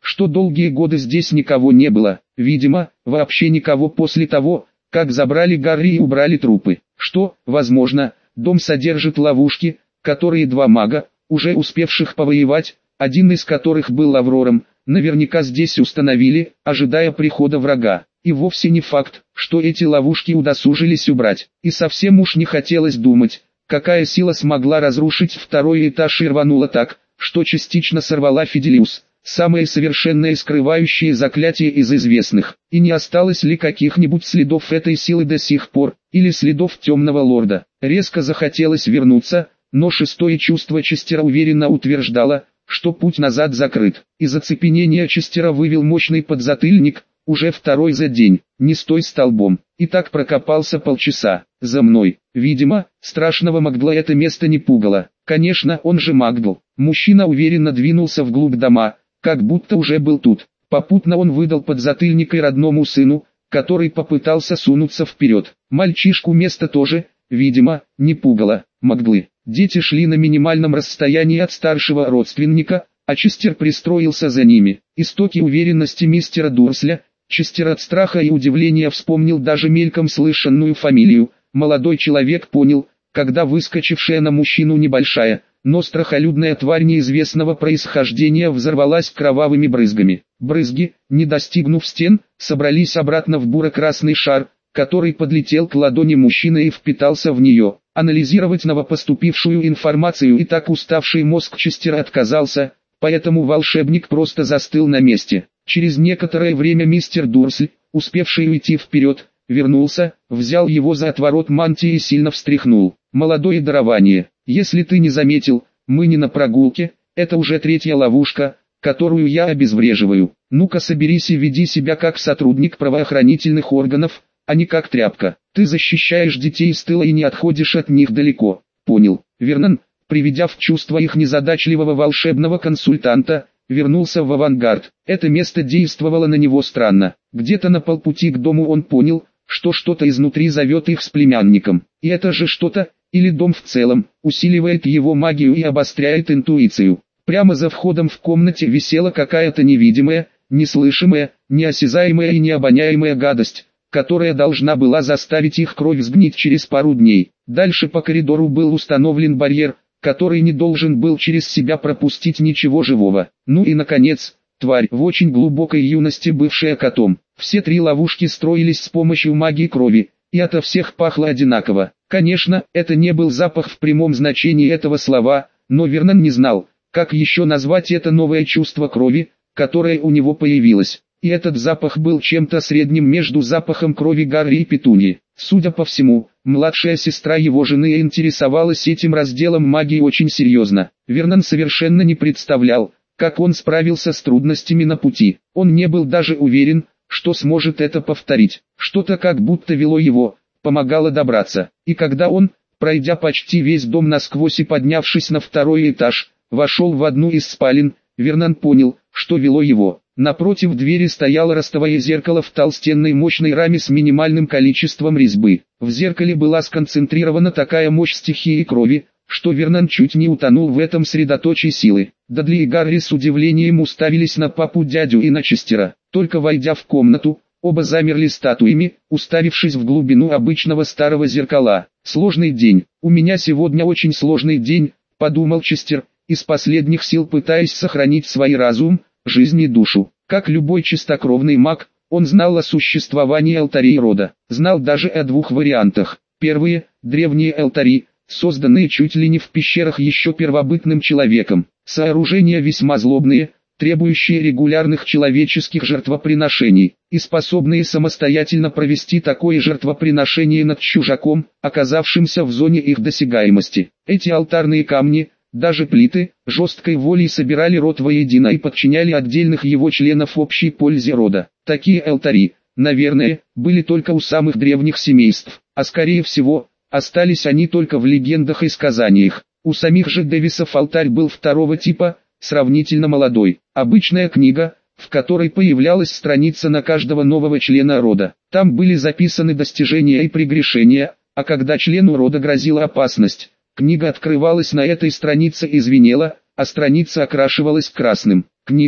что долгие годы здесь никого не было, видимо, вообще никого после того, как забрали Гарри и убрали трупы, что, возможно, дом содержит ловушки, которые два мага, уже успевших повоевать, один из которых был Аврором, наверняка здесь установили, ожидая прихода врага. И вовсе не факт, что эти ловушки удосужились убрать. И совсем уж не хотелось думать, какая сила смогла разрушить второй этаж и рванула так, что частично сорвала Фиделиус, самое совершенное скрывающее заклятие из известных. И не осталось ли каких-нибудь следов этой силы до сих пор, или следов темного лорда. Резко захотелось вернуться, но шестое чувство Честера уверенно утверждало, что путь назад закрыт. Из оцепенения Честера вывел мощный подзатыльник, уже второй за день. Не стой столбом. И так прокопался полчаса. За мной. Видимо, страшного Магдла это место не пугало. Конечно, он же Магдл. Мужчина уверенно двинулся вглубь дома, как будто уже был тут. Попутно он выдал подзатыльник и родному сыну, который попытался сунуться вперед. Мальчишку место тоже, видимо, не пугало. Магдлы. Дети шли на минимальном расстоянии от старшего родственника, а Честер пристроился за ними. Истоки уверенности мистера Дурсля. Честер от страха и удивления вспомнил даже мельком слышанную фамилию. Молодой человек понял, когда выскочившая на мужчину небольшая, но страхолюдная тварь неизвестного происхождения взорвалась кровавыми брызгами. Брызги, не достигнув стен, собрались обратно в буро-красный шар, который подлетел к ладони мужчины и впитался в нее. Анализировать новопоступившую информацию и так уставший мозг Честера отказался, поэтому волшебник просто застыл на месте. Через некоторое время мистер Дурсль, успевший уйти вперед, вернулся, взял его за отворот мантии и сильно встряхнул. «Молодое дарование, если ты не заметил, мы не на прогулке, это уже третья ловушка, которую я обезвреживаю. Ну-ка соберись и веди себя как сотрудник правоохранительных органов, а не как тряпка. Ты защищаешь детей с тыла и не отходишь от них далеко». «Понял». Вернон, приведя в чувство их незадачливого волшебного консультанта, вернулся в авангард. Это место действовало на него странно. Где-то на полпути к дому он понял, что что-то изнутри зовет их с племянником. И это же что-то, или дом в целом, усиливает его магию и обостряет интуицию. Прямо за входом в комнате висела какая-то невидимая, неслышимая, неосязаемая и необоняемая гадость, которая должна была заставить их кровь сгнить через пару дней. Дальше по коридору был установлен барьер, который не должен был через себя пропустить ничего живого. Ну и наконец, тварь, в очень глубокой юности бывшая котом. Все три ловушки строились с помощью магии крови, и ото всех пахло одинаково. Конечно, это не был запах в прямом значении этого слова, но Вернон не знал, как еще назвать это новое чувство крови, которое у него появилось. И этот запах был чем-то средним между запахом крови Гарри и Петуньи. Судя по всему, младшая сестра его жены интересовалась этим разделом магии очень серьезно. Вернон совершенно не представлял, как он справился с трудностями на пути. Он не был даже уверен, что сможет это повторить. Что-то как будто вело его, помогало добраться. И когда он, пройдя почти весь дом насквозь и поднявшись на второй этаж, вошел в одну из спален, Вернон понял, что вело его. Напротив двери стояло ростовое зеркало в толстенной мощной раме с минимальным количеством резьбы. В зеркале была сконцентрирована такая мощь стихии крови, что Вернон чуть не утонул в этом средоточии силы. Дадли и Гарри с удивлением уставились на папу, дядю и на Честера. Только войдя в комнату, оба замерли статуями, уставившись в глубину обычного старого зеркала. «Сложный день. У меня сегодня очень сложный день», — подумал Честер, из последних сил пытаясь сохранить свой разум, жизнь и душу. Как любой чистокровный маг, он знал о существовании алтарей рода. Знал даже о двух вариантах. Первые – древние алтари, созданные чуть ли не в пещерах еще первобытным человеком. Сооружения весьма злобные, требующие регулярных человеческих жертвоприношений, и способные самостоятельно провести такое жертвоприношение над чужаком, оказавшимся в зоне их досягаемости. Эти алтарные камни, даже плиты, жесткой волей собирали род воедино и подчиняли отдельных его членов общей пользе рода. Такие алтари, наверное, были только у самых древних семейств, а скорее всего, остались они только в легендах и сказаниях. У самих же Дэвисов алтарь был второго типа, сравнительно молодой. Обычная книга, в которой появлялась страница на каждого нового члена рода. Там были записаны достижения и прегрешения, а когда члену рода грозила опасность, книга открывалась на этой странице и звенела, а страница окрашивалась красным. Книгу,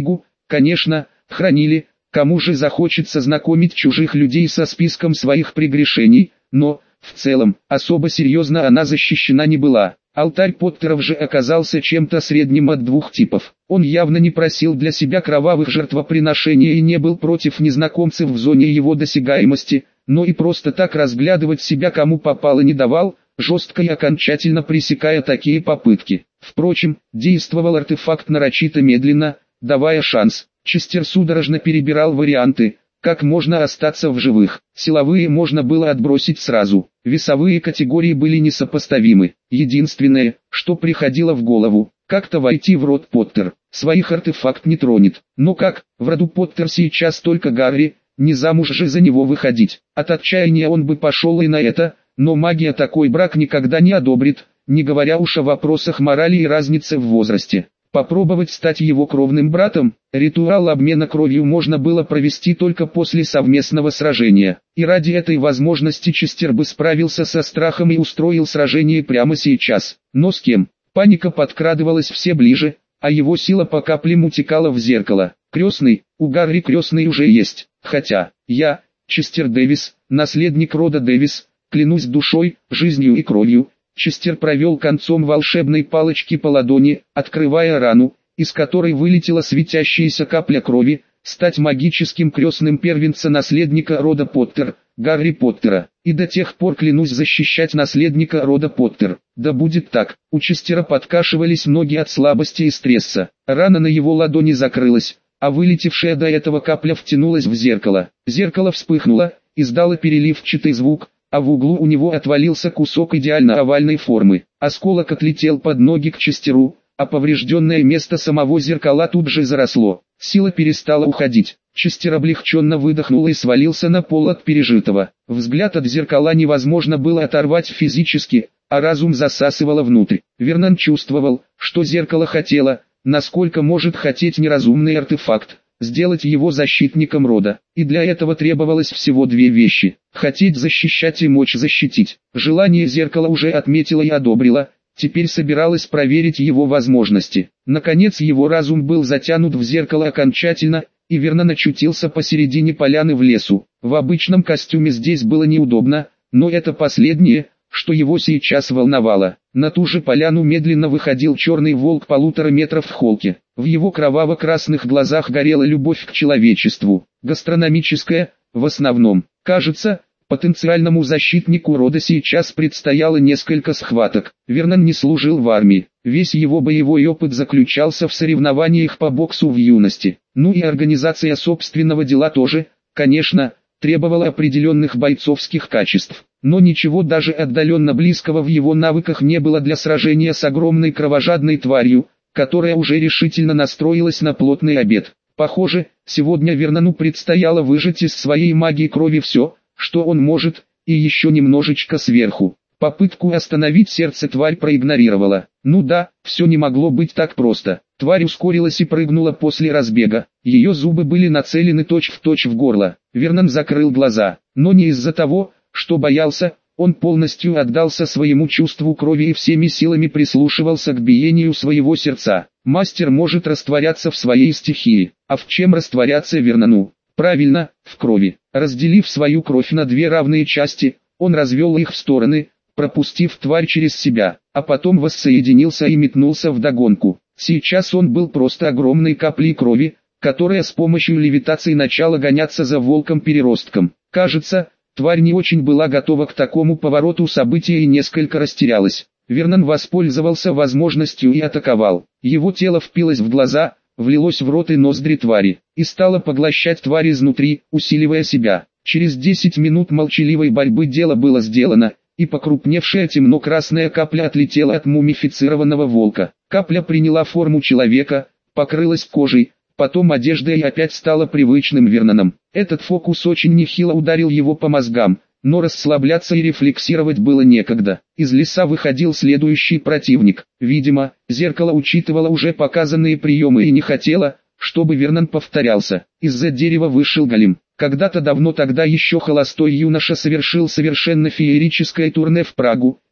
конечно, хранили. Кому же захочется знакомить чужих людей со списком своих прегрешений, но, в целом, особо серьезно она защищена не была. Алтарь Поттеров же оказался чем-то средним от двух типов. Он явно не просил для себя кровавых жертвоприношений и не был против незнакомцев в зоне его досягаемости, но и просто так разглядывать себя кому попало не давал, жестко и окончательно пресекая такие попытки. Впрочем, действовал артефакт нарочито медленно, давая шанс. Честер судорожно перебирал варианты, как можно остаться в живых. Силовые можно было отбросить сразу, весовые категории были несопоставимы. Единственное, что приходило в голову, как-то войти в род Поттер. Своих артефакт не тронет. Но как, в роду Поттер сейчас только Гарри, не замуж же за него выходить. От отчаяния он бы пошел и на это, но магия такой брак никогда не одобрит, не говоря уж о вопросах морали и разницы в возрасте. Попробовать стать его кровным братом, ритуал обмена кровью можно было провести только после совместного сражения. И ради этой возможности Честер бы справился со страхом и устроил сражение прямо сейчас. Но с кем? Паника подкрадывалась все ближе, а его сила по каплям утекала в зеркало. Крестный, у Гарри крестный уже есть. Хотя, я, Честер Дэвис, наследник рода Дэвис, клянусь душой, жизнью и кровью. Честер провел концом волшебной палочки по ладони, открывая рану, из которой вылетела светящаяся капля крови, стать магическим крестным первенца наследника рода Поттер, Гарри Поттера. И до тех пор клянусь защищать наследника рода Поттер. Да будет так. У Честера подкашивались ноги от слабости и стресса. Рана на его ладони закрылась, а вылетевшая до этого капля втянулась в зеркало. Зеркало вспыхнуло, издало переливчатый звук, а в углу у него отвалился кусок идеально овальной формы. Осколок отлетел под ноги к Честеру, а поврежденное место самого зеркала тут же заросло. Сила перестала уходить. Честер облегченно выдохнул и свалился на пол от пережитого. Взгляд от зеркала невозможно было оторвать физически, а разум засасывало внутрь. Вернон чувствовал, что зеркало хотело, насколько может хотеть неразумный артефакт, сделать его защитником рода. И для этого требовалось всего две вещи: хотеть защищать и мочь защитить. Желание зеркала уже отметило и одобрило, теперь собиралось проверить его возможности. Наконец его разум был затянут в зеркало окончательно, и Вернон очутился посередине поляны в лесу. В обычном костюме здесь было неудобно, но это последнее, что его сейчас волновало. На ту же поляну медленно выходил черный волк полутора метров в холке. В его кроваво-красных глазах горела любовь к человечеству. Гастрономическая, в основном. Кажется, потенциальному защитнику рода сейчас предстояло несколько схваток. Вернон не служил в армии. Весь его боевой опыт заключался в соревнованиях по боксу в юности. Ну и организация собственного дела тоже, конечно, требовала определенных бойцовских качеств. Но ничего даже отдаленно близкого в его навыках не было для сражения с огромной кровожадной тварью, которая уже решительно настроилась на плотный обед. Похоже, сегодня Вернону предстояло выжать из своей магии крови все, что он может, и еще немножечко сверху. Попытку остановить сердце тварь проигнорировала. Ну да, все не могло быть так просто. Тварь ускорилась и прыгнула после разбега. Ее зубы были нацелены точь-в-точь в горло. Вернон закрыл глаза, но не из-за того, что боялся, он полностью отдался своему чувству крови и всеми силами прислушивался к биению своего сердца. Мастер может растворяться в своей стихии. А в чем растворяться Вернону? Правильно, в крови. Разделив свою кровь на две равные части, он развел их в стороны, пропустив тварь через себя, а потом воссоединился и метнулся вдогонку. Сейчас он был просто огромной каплей крови, которая с помощью левитации начала гоняться за волком-переростком. Кажется, тварь не очень была готова к такому повороту событий и несколько растерялась. Вернон воспользовался возможностью и атаковал. Его тело впилось в глаза, влилось в рот и ноздри твари, и стало поглощать тварь изнутри, усиливая себя. Через десять минут молчаливой борьбы дело было сделано, и покрупневшая темно-красная капля отлетела от мумифицированного волка. Капля приняла форму человека, покрылась кожей, потом одеждой и опять стала привычным Верноном. Этот фокус очень нехило ударил его по мозгам, но расслабляться и рефлексировать было некогда. Из леса выходил следующий противник. Видимо, зеркало учитывало уже показанные приемы и не хотело, чтобы Вернон повторялся. Из-за дерева вышел голем. Когда-то давно тогда еще холостой юноша совершил совершенно феерическое турне в Прагу,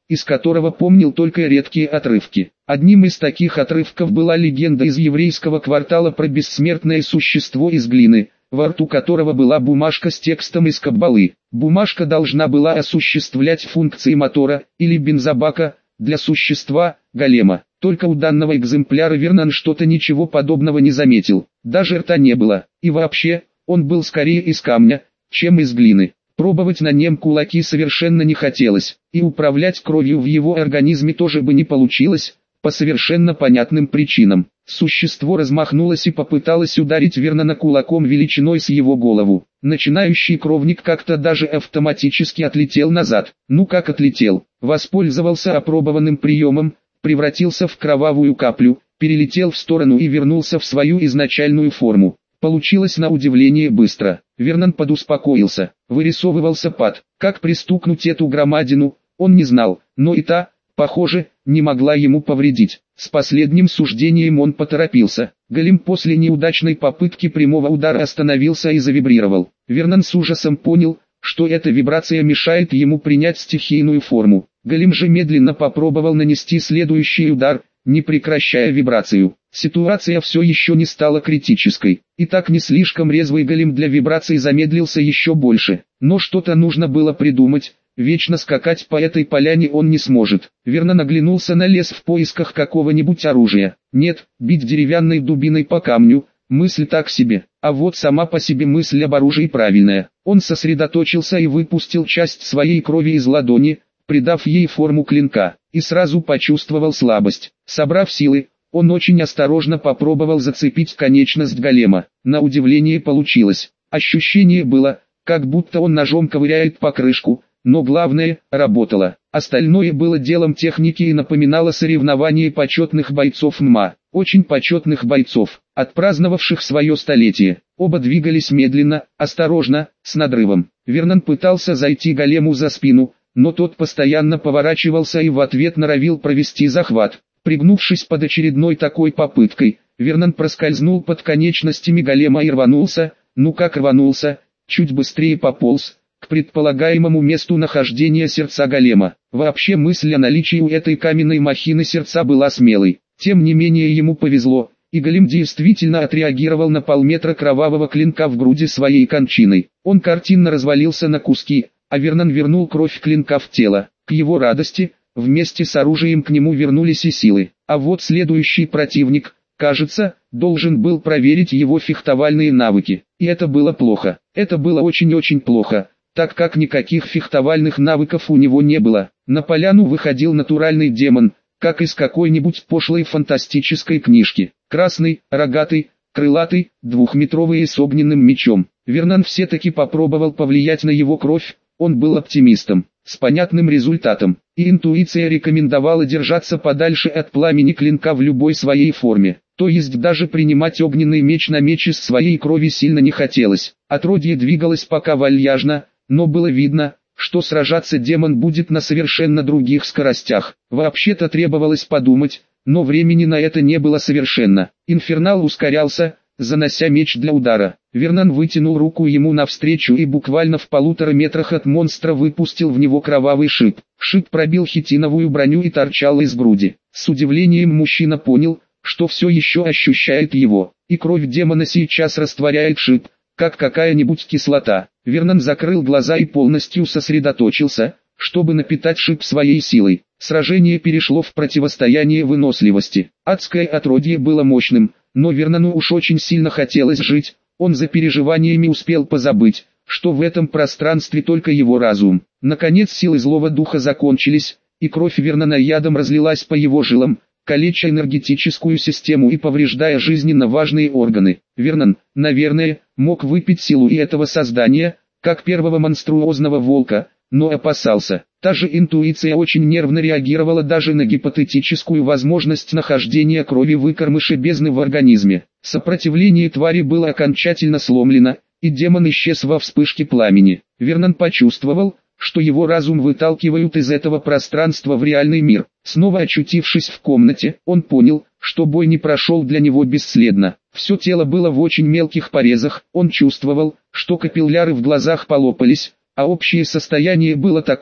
из которого помнил только редкие отрывки. Одним из таких отрывков была легенда из еврейского квартала про бессмертное существо из глины, во рту которого была бумажка с текстом из Каббалы. Бумажка должна была осуществлять функции мотора, или бензобака, для существа, голема. Только у данного экземпляра Вернон что-то ничего подобного не заметил. Даже рта не было, и вообще, он был скорее из камня, чем из глины. Пробовать на нем кулаки совершенно не хотелось, и управлять кровью в его организме тоже бы не получилось, по совершенно понятным причинам. Существо размахнулось и попыталось ударить Вернона кулаком величиной с его голову. Начинающий кровник как-то даже автоматически отлетел назад. Ну как отлетел? Воспользовался опробованным приемом, превратился в кровавую каплю, перелетел в сторону и вернулся в свою изначальную форму. Получилось на удивление быстро. Вернон подуспокоился. Вырисовывался пад. Как пристукнуть эту громадину, он не знал, но и та, похоже, не могла ему повредить. С последним суждением он поторопился. Голем после неудачной попытки прямого удара остановился и завибрировал. Вернон с ужасом понял, что эта вибрация мешает ему принять стихийную форму. Голем же медленно попробовал нанести следующий удар, не прекращая вибрацию. Ситуация все еще не стала критической. И так не слишком резвый голем для вибраций замедлился еще больше. Но что-то нужно было придумать. Вечно скакать по этой поляне он не сможет. Вернон оглянулся на лес в поисках какого-нибудь оружия. Нет, бить деревянной дубиной по камню, мысль так себе. А вот сама по себе мысль об оружии правильная. Он сосредоточился и выпустил часть своей крови из ладони, придав ей форму клинка, и сразу почувствовал слабость. Собрав силы, он очень осторожно попробовал зацепить конечность голема. На удивление получилось. Ощущение было, как будто он ножом ковыряет покрышку. Но главное, работало. Остальное было делом техники и напоминало соревнование почетных бойцов ММА. Очень почетных бойцов, отпраздновавших свое столетие. Оба двигались медленно, осторожно, с надрывом. Вернон пытался зайти голему за спину, но тот постоянно поворачивался и в ответ норовил провести захват. Пригнувшись под очередной такой попыткой, Вернон проскользнул под конечностями голема и рванулся, ну как рванулся, чуть быстрее пополз к предполагаемому месту нахождения сердца голема. Вообще мысль о наличии у этой каменной махины сердца была смелой. Тем не менее ему повезло, и голем действительно отреагировал на полметра кровавого клинка в груди своей кончиной. Он картинно развалился на куски, а Вернон вернул кровь клинка в тело. К его радости, вместе с оружием к нему вернулись и силы. А вот следующий противник, кажется, должен был проверить его фехтовальные навыки. И это было плохо. Это было очень-очень плохо, так как никаких фехтовальных навыков у него не было. На поляну выходил натуральный демон, как из какой-нибудь пошлой фантастической книжки. Красный, рогатый, крылатый, двухметровый и с огненным мечом. Вернон все-таки попробовал повлиять на его кровь, он был оптимистом, с понятным результатом. И интуиция рекомендовала держаться подальше от пламени клинка в любой своей форме. То есть даже принимать огненный меч на меч из своей крови сильно не хотелось. Отродье двигалось пока вальяжно, но было видно, что сражаться демон будет на совершенно других скоростях. Вообще-то требовалось подумать, но времени на это не было совершенно. Инфернал ускорялся, занося меч для удара. Вернон вытянул руку ему навстречу и буквально в полутора метрах от монстра выпустил в него кровавый шип. Шип пробил хитиновую броню и торчал из груди. С удивлением мужчина понял, что все еще ощущает его, и кровь демона сейчас растворяет шип, как какая-нибудь кислота. Вернон закрыл глаза и полностью сосредоточился, чтобы напитать шип своей силой. Сражение перешло в противостояние выносливости. Адское отродье было мощным, но Вернону уж очень сильно хотелось жить. Он за переживаниями успел позабыть, что в этом пространстве только его разум. Наконец силы злого духа закончились, и кровь Вернона ядом разлилась по его жилам, калеча энергетическую систему и повреждая жизненно важные органы. Вернон, наверное, мог выпить силу и этого создания, как первого монструозного волка, но опасался. Та же интуиция очень нервно реагировала даже на гипотетическую возможность нахождения крови выкормыша бездны в организме. Сопротивление твари было окончательно сломлено, и демон исчез во вспышке пламени. Вернон почувствовал, что его разум выталкивают из этого пространства в реальный мир. Снова очутившись в комнате, он понял, что бой не прошел для него бесследно. Все тело было в очень мелких порезах, он чувствовал, что капилляры в глазах полопались, а общее состояние было такое,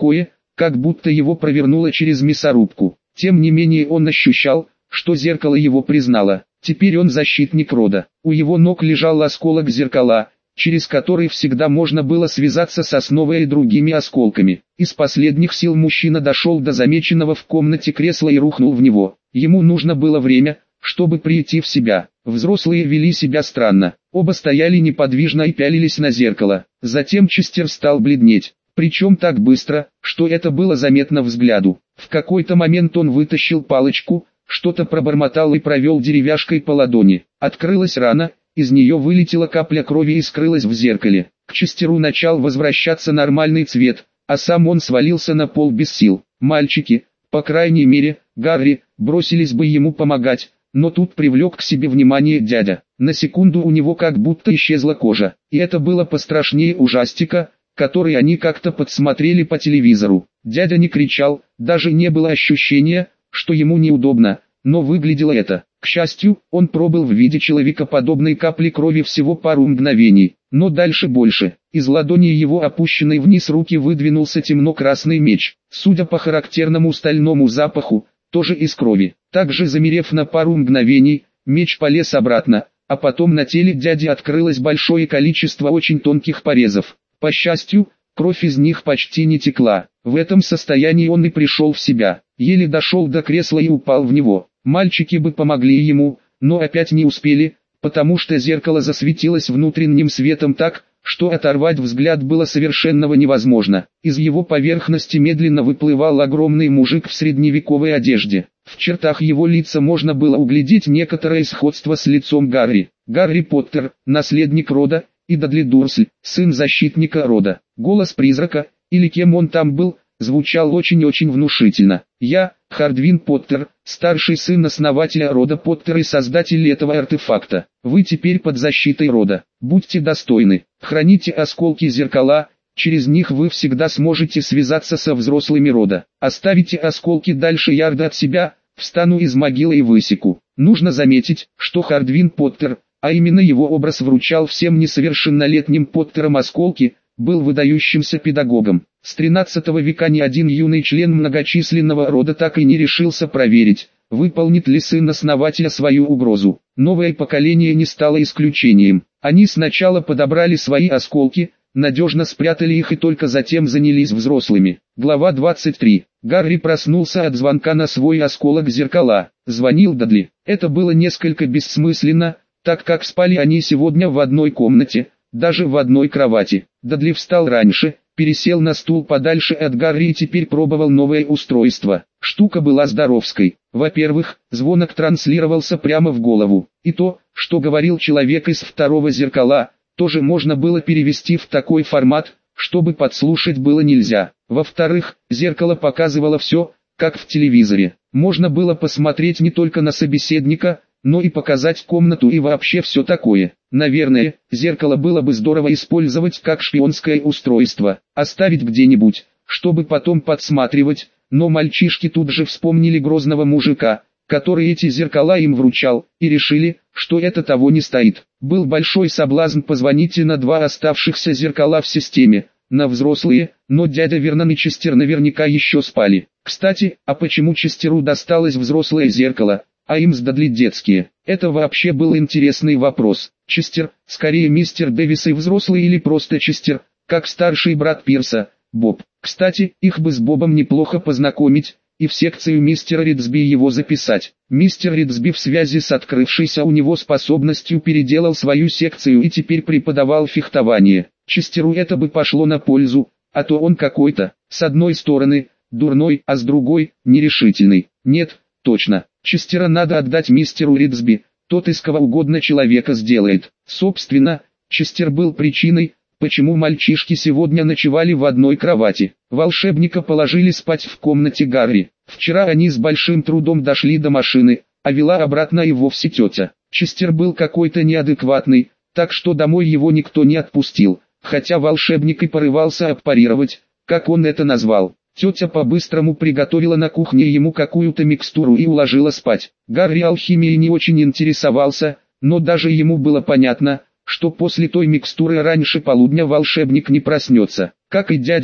как будто его провернуло через мясорубку. Тем не менее он ощущал, что зеркало его признало. Теперь он защитник рода. У его ног лежал осколок зеркала, через который всегда можно было связаться с основой и другими осколками. Из последних сил мужчина дошел до замеченного в комнате кресла и рухнул в него. Ему нужно было время, чтобы прийти в себя. Взрослые вели себя странно. Оба стояли неподвижно и пялились на зеркало. Затем Честер стал бледнеть. Причем так быстро, что это было заметно взгляду. В какой-то момент он вытащил палочку, что-то пробормотал и провел деревяшкой по ладони. Открылась рана, из нее вылетела капля крови и скрылась в зеркале. К Честеру начал возвращаться нормальный цвет, а сам он свалился на пол без сил. Мальчики, по крайней мере, Гарри, бросились бы ему помогать, но тут привлек к себе внимание дядя. На секунду у него как будто исчезла кожа, и это было пострашнее ужастика, который они как-то подсмотрели по телевизору. Дядя не кричал, даже не было ощущения, что ему неудобно, но выглядело это. К счастью, он пробыл в виде человекоподобной капли крови всего пару мгновений, но дальше больше. Из ладони его опущенной вниз руки выдвинулся темно-красный меч, судя по характерному стальному запаху, тоже из крови. Также замерев на пару мгновений, меч полез обратно, а потом на теле дяди открылось большое количество очень тонких порезов. По счастью, кровь из них почти не текла. В этом состоянии он и пришел в себя, еле дошел до кресла и упал в него. Мальчики бы помогли ему, но опять не успели, потому что зеркало засветилось внутренним светом так, что оторвать взгляд было совершенно невозможно. Из его поверхности медленно выплывал огромный мужик в средневековой одежде. В чертах его лица можно было углядеть некоторое сходство с лицом Гарри. Гарри Поттер, наследник рода, и Дадли Дурсль, сын защитника рода. Голос призрака, или кем он там был, звучал очень-очень внушительно. «Я, Хардвин Поттер, старший сын основателя рода Поттер и создатель этого артефакта. Вы теперь под защитой рода. Будьте достойны, храните осколки зеркала, через них вы всегда сможете связаться со взрослыми рода. Оставите осколки дальше ярда от себя, встану из могилы и высеку». Нужно заметить, что Хардвин Поттер, а именно его образ вручал всем несовершеннолетним Поттерам осколки, был выдающимся педагогом. С тринадцатого века ни один юный член многочисленного рода так и не решился проверить, выполнит ли сын основателя свою угрозу. Новое поколение не стало исключением. Они сначала подобрали свои осколки, надежно спрятали их и только затем занялись взрослыми. Глава двадцать три. Гарри проснулся от звонка на свой осколок зеркала. Звонил Дадли. Это было несколько бессмысленно, так как спали они сегодня в одной комнате, даже в одной кровати. Дадли встал раньше, пересел на стул подальше от Гарри и теперь пробовал новое устройство. Штука была здоровской. Во-первых, звонок транслировался прямо в голову. И то, что говорил человек из второго зеркала, тоже можно было перевести в такой формат, чтобы подслушать было нельзя. Во-вторых, зеркало показывало все, как в телевизоре. Можно было посмотреть не только на собеседника, но и показать комнату и вообще все такое. Наверное, зеркало было бы здорово использовать как шпионское устройство, оставить где-нибудь, чтобы потом подсматривать, но мальчишки тут же вспомнили грозного мужика, который эти зеркала им вручал, и решили, что это того не стоит. Был большой соблазн позвонить и на два оставшихся зеркала в системе, на взрослые, но дядя Вернон и Честер наверняка еще спали. Кстати, а почему Честеру досталось взрослое зеркало, а им с Дадли детские? Это вообще был интересный вопрос. Честер, скорее мистер Дэвис и взрослый или просто Честер, как старший брат Пирса, Боб. Кстати, их бы с Бобом неплохо познакомить, и в секцию мистера Ридсби его записать. Мистер Ридсби в связи с открывшейся у него способностью переделал свою секцию и теперь преподавал фехтование. Честеру это бы пошло на пользу, а то он какой-то, с одной стороны, дурной, а с другой, нерешительный. Нет, точно, Честера надо отдать мистеру Ридсби, тот из кого угодно человека сделает. Собственно, Честер был причиной, почему мальчишки сегодня ночевали в одной кровати. Волшебника положили спать в комнате Гарри. Вчера они с большим трудом дошли до машины, а вела обратно и вовсе тетя. Честер был какой-то неадекватный, так что домой его никто не отпустил, хотя волшебник и порывался аппарировать, как он это назвал. Тетя по-быстрому приготовила на кухне ему какую-то микстуру и уложила спать. Гарри алхимией не очень интересовался, но даже ему было понятно, что после той микстуры раньше полудня волшебник не проснется. Как и дядя,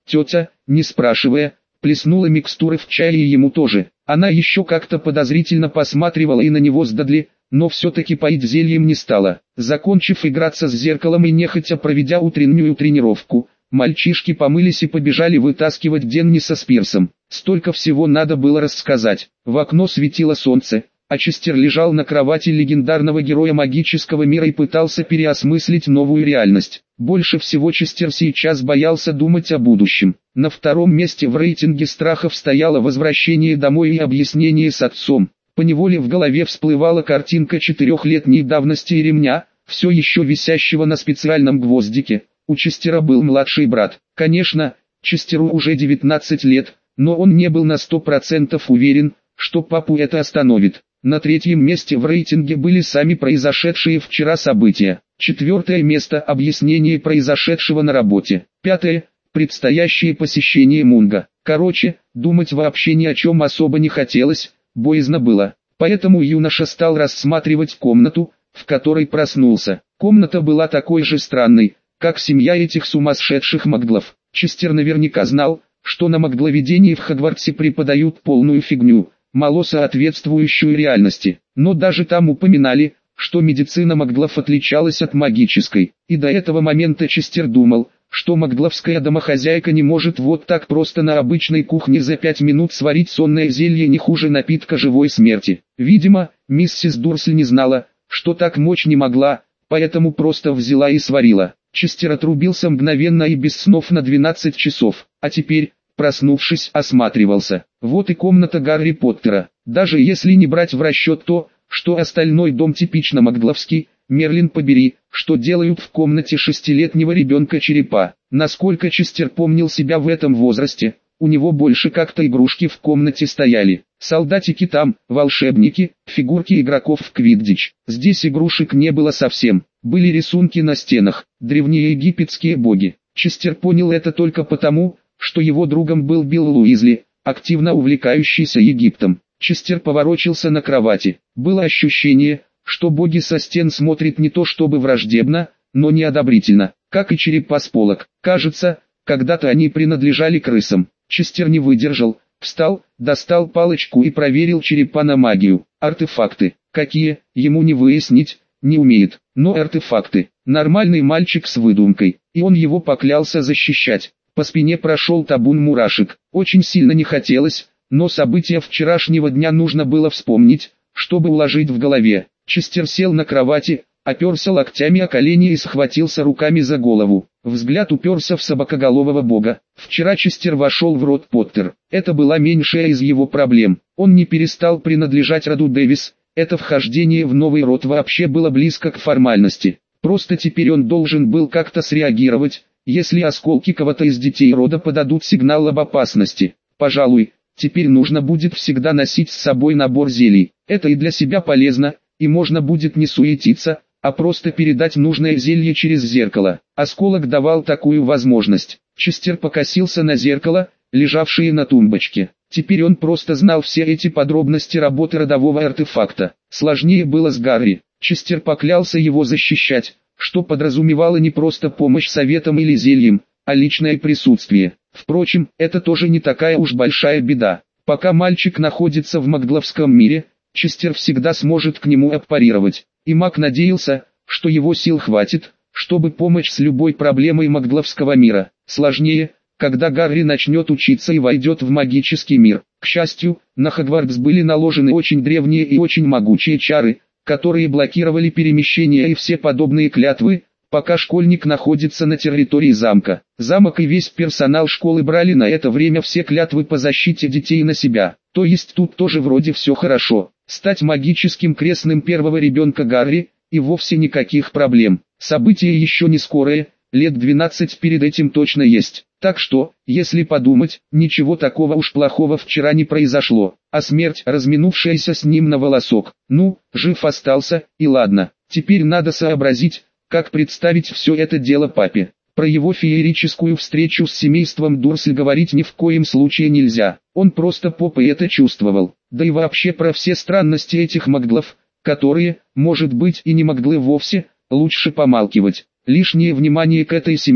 Тетя, не спрашивая, плеснула микстуры в чай и ему тоже. Она еще как-то подозрительно посматривала и на него с Дадли, но все-таки поить зельем не стала. Закончив играться с зеркалом и нехотя проведя утреннюю тренировку, мальчишки помылись и побежали вытаскивать Денниса с Пирсом. Столько всего надо было рассказать. В окно светило солнце, а Честер лежал на кровати легендарного героя магического мира и пытался переосмыслить новую реальность. Больше всего Честер сейчас боялся думать о будущем. На втором месте в рейтинге страхов стояло возвращение домой и объяснение с отцом. Поневоле в голове всплывала картинка четырехлетней давности и ремня, все еще висящего на специальном гвоздике. У Честера был младший брат. Конечно, Честеру уже девятнадцать лет, но он не был на сто процентов уверен, что папу это остановит. На третьем месте в рейтинге были сами произошедшие вчера события. Четвертое место – объяснение произошедшего на работе. Пятое – предстоящее посещение Мунга. Короче, думать вообще ни о чем особо не хотелось, боязно было. Поэтому юноша стал рассматривать комнату, в которой проснулся. Комната была такой же странной, как семья этих сумасшедших маглов. Честер наверняка знал, что на магловедении в Хогвартсе преподают полную фигню, мало соответствующую реальности. Но даже там упоминали, что медицина маглов отличалась от магической. И до этого момента Честер думал, что магловская домохозяйка не может вот так просто на обычной кухне за пять минут сварить сонное зелье не хуже напитка живой смерти. Видимо, миссис Дурсль не знала, что так мочь не могла, поэтому просто взяла и сварила. Честер отрубился мгновенно и без снов на двенадцать часов, а теперь, проснувшись, осматривался. Вот и комната Гарри Поттера. Даже если не брать в расчет то, что остальной дом типично магловский, Мерлин побери, что делают в комнате шестилетнего ребенка черепа. Насколько Честер помнил себя в этом возрасте, у него больше как-то игрушки в комнате стояли. Солдатики там, волшебники, фигурки игроков в квиддич. Здесь игрушек не было совсем, были рисунки на стенах, древние египетские боги. Честер понял это только потому, что его другом был Билл Уизли, активно увлекающийся Египтом. Честер поворочился на кровати. Было ощущение, что боги со стен смотрят не то чтобы враждебно, но неодобрительно, как и черепа с полок. Кажется, когда-то они принадлежали крысам. Честер не выдержал, встал, достал палочку и проверил черепа на магию. Артефакты. Какие, ему не выяснить, не умеет, но артефакты. Нормальный мальчик с выдумкой, и он его поклялся защищать. По спине прошел табун мурашек. Очень сильно не хотелось, но события вчерашнего дня нужно было вспомнить, чтобы уложить в голове. Честер сел на кровати, оперся локтями о колени и схватился руками за голову. Взгляд уперся в собакоголового бога. Вчера Честер вошел в род Поттер. Это была меньшая из его проблем. Он не перестал принадлежать роду Дэвис. Это вхождение в новый род вообще было близко к формальности. Просто теперь он должен был как-то среагировать, если осколки кого-то из детей рода подадут сигнал об опасности. Пожалуй, теперь нужно будет всегда носить с собой набор зелий. Это и для себя полезно, и можно будет не суетиться, а просто передать нужное зелье через зеркало. Осколок давал такую возможность. Честер покосился на зеркало, лежавшее на тумбочке. Теперь он просто знал все эти подробности работы родового артефакта. Сложнее было с Гарри. Честер поклялся его защищать, что подразумевало не просто помощь советом или зельем, а личное присутствие. Впрочем, это тоже не такая уж большая беда. Пока мальчик находится в магловском мире, Честер всегда сможет к нему аппарировать. И маг надеялся, что его сил хватит, чтобы помочь с любой проблемой магловского мира. Сложнее, когда Гарри начнет учиться и войдет в магический мир. К счастью, на Хогвартс были наложены очень древние и очень могучие чары, которые блокировали перемещения и все подобные клятвы, пока школьник находится на территории замка. Замок и весь персонал школы брали на это время все клятвы по защите детей на себя. То есть тут тоже вроде все хорошо. Стать магическим крестным первого ребенка Гарри, и вовсе никаких проблем. Событие еще не скорое, лет двенадцать перед этим точно есть. Так что, если подумать, ничего такого уж плохого вчера не произошло. А смерть, разминувшаяся с ним на волосок. Ну, жив остался, и ладно. Теперь надо сообразить, как представить все это дело папе. Про его феерическую встречу с семейством Дурсль говорить ни в коем случае нельзя. Он просто поп и это чувствовал. Да и вообще про все странности этих маглов, которые, может быть и не маглы вовсе, лучше помалкивать. Лишнее внимание к этой семье,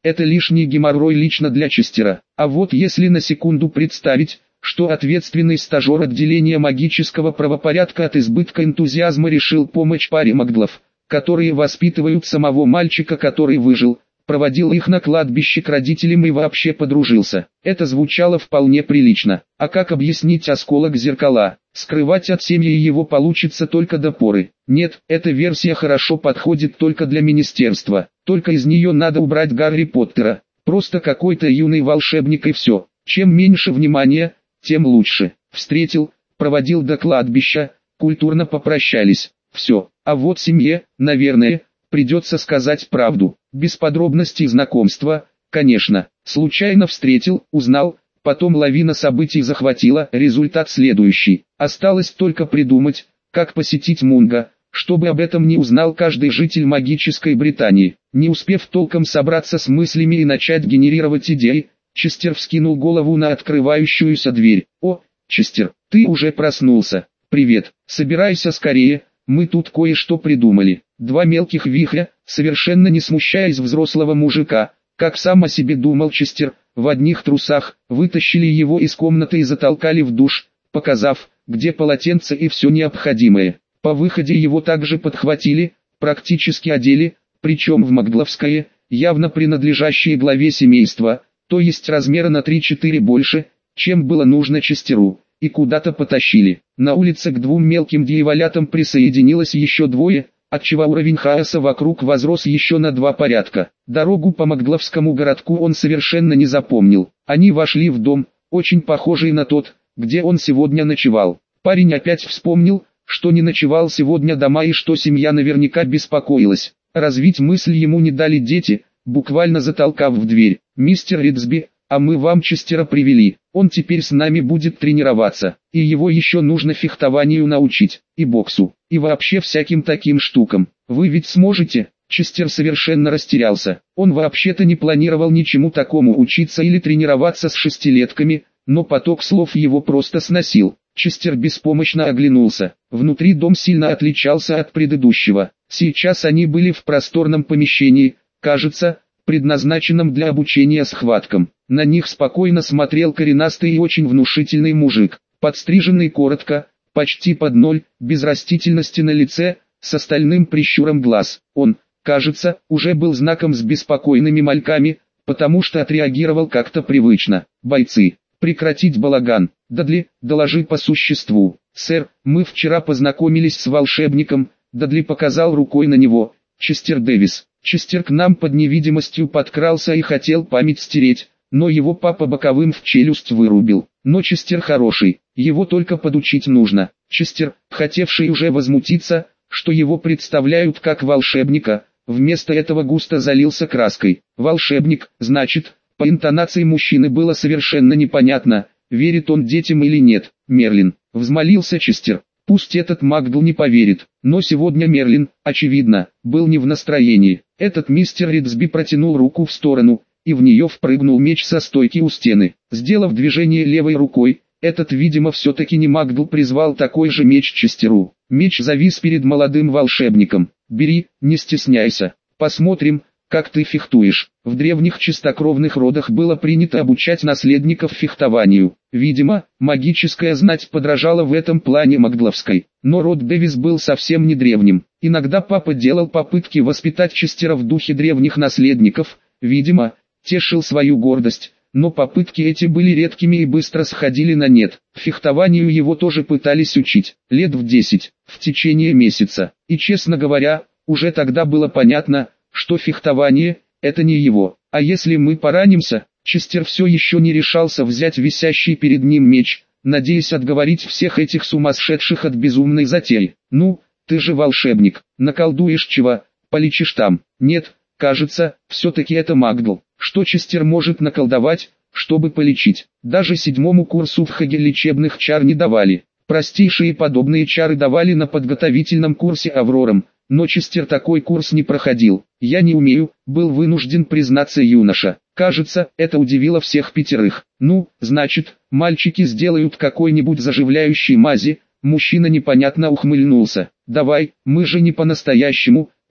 это лишний геморрой лично для Честера. А вот если на секунду представить, что ответственный стажер отделения магического правопорядка от избытка энтузиазма решил помочь паре магдлов, которые воспитывают самого мальчика, который выжил, проводил их на кладбище к родителям и вообще подружился. Это звучало вполне прилично. А как объяснить осколок зеркала? Скрывать от семьи его получится только до поры. Нет, эта версия хорошо подходит только для министерства. Только из нее надо убрать Гарри Поттера. Просто какой-то юный волшебник и все. Чем меньше внимания, тем лучше. Встретил, проводил до кладбища, культурно попрощались. Все. А вот семье, наверное, придется сказать правду. Без подробностей знакомства, конечно. Случайно встретил, узнал, потом лавина событий захватила. Результат следующий. Осталось только придумать, как посетить Мунго, чтобы об этом не узнал каждый житель магической Британии. Не успев толком собраться с мыслями и начать генерировать идеи, Честер вскинул голову на открывающуюся дверь. «О, Честер, ты уже проснулся. Привет, собирайся скорее, мы тут кое-что придумали». Два мелких вихря, совершенно не смущаясь взрослого мужика, как сам о себе думал Честер, в одних трусах, вытащили его из комнаты и затолкали в душ, показав, где полотенце и все необходимое. По выходе его также подхватили, практически одели, причем в магдловское, явно принадлежащее главе семейства, то есть размера на три-четыре больше, чем было нужно Честеру, и куда-то потащили. На улице к двум мелким дьяволятам присоединилось еще двое, отчего уровень хаоса вокруг возрос еще на два порядка. Дорогу по магдловскому городку он совершенно не запомнил. Они вошли в дом, очень похожий на тот, где он сегодня ночевал. Парень опять вспомнил, что не ночевал сегодня дома и что семья наверняка беспокоилась. Развить мысль ему не дали дети, буквально затолкав в дверь. «Мистер Ридсби, а мы вам Честера привели, он теперь с нами будет тренироваться, и его еще нужно фехтованию научить, и боксу, и вообще всяким таким штукам. Вы ведь сможете?» Честер совершенно растерялся. Он вообще-то не планировал ничему такому учиться или тренироваться с шестилетками, но поток слов его просто сносил. Честер беспомощно оглянулся. Внутри дом сильно отличался от предыдущего. Сейчас они были в просторном помещении, кажется, предназначенном для обучения схваткам. На них спокойно смотрел коренастый и очень внушительный мужик, подстриженный коротко, почти под ноль, без растительности на лице, с остальным прищуром глаз. Он, кажется, уже был знаком с беспокойными мальками, потому что отреагировал как-то привычно. «Бойцы, прекратить балаган. Дадли, доложи по существу». «Сэр, мы вчера познакомились с волшебником», Дадли показал рукой на него, «Честер Дэвис». Честер к нам под невидимостью подкрался и хотел память стереть, но его папа боковым в челюсть вырубил. Но Честер хороший, его только подучить нужно. Честер, хотевший уже возмутиться, что его представляют как волшебника, вместо этого густо залился краской. «Волшебник, значит?» По интонации мужчины было совершенно непонятно, верит он детям или нет. «Мерлин», взмолился Честер. Пусть этот Магдл не поверит, но сегодня Мерлин, очевидно, был не в настроении. Этот мистер Ридсби протянул руку в сторону, и в нее впрыгнул меч со стойки у стены. Сделав движение левой рукой, этот, видимо, все-таки не Магдл призвал такой же меч Честеру. Меч завис перед молодым волшебником. «Бери, не стесняйся, посмотрим, как ты фехтуешь». В древних чистокровных родах было принято обучать наследников фехтованию. Видимо, магическая знать подражала в этом плане магдловской. Но род Дэвис был совсем не древним. Иногда папа делал попытки воспитать Честера в духе древних наследников, видимо, тешил свою гордость, но попытки эти были редкими и быстро сходили на нет. Фехтованию его тоже пытались учить, лет в десять, в течение месяца. И честно говоря, уже тогда было понятно, что фехтование – это не его. А если мы поранимся? Честер все еще не решался взять висящий перед ним меч, надеясь отговорить всех этих сумасшедших от безумной затеи. «Ну, ты же волшебник, наколдуешь чего, полечишь там». «Нет, кажется, все-таки это Магдл». Что Честер может наколдовать, чтобы полечить? Даже седьмому курсу в Хаге лечебных чар не давали. Простейшие подобные чары давали на подготовительном курсе Аврорам, но Честер такой курс не проходил. «Я не умею», был вынужден признаться юноша. Кажется, это удивило всех пятерых. «Ну, значит, мальчики сделают какой-нибудь заживляющий мази». Мужчина непонятно ухмыльнулся. «Давай, мы же не по-настоящему,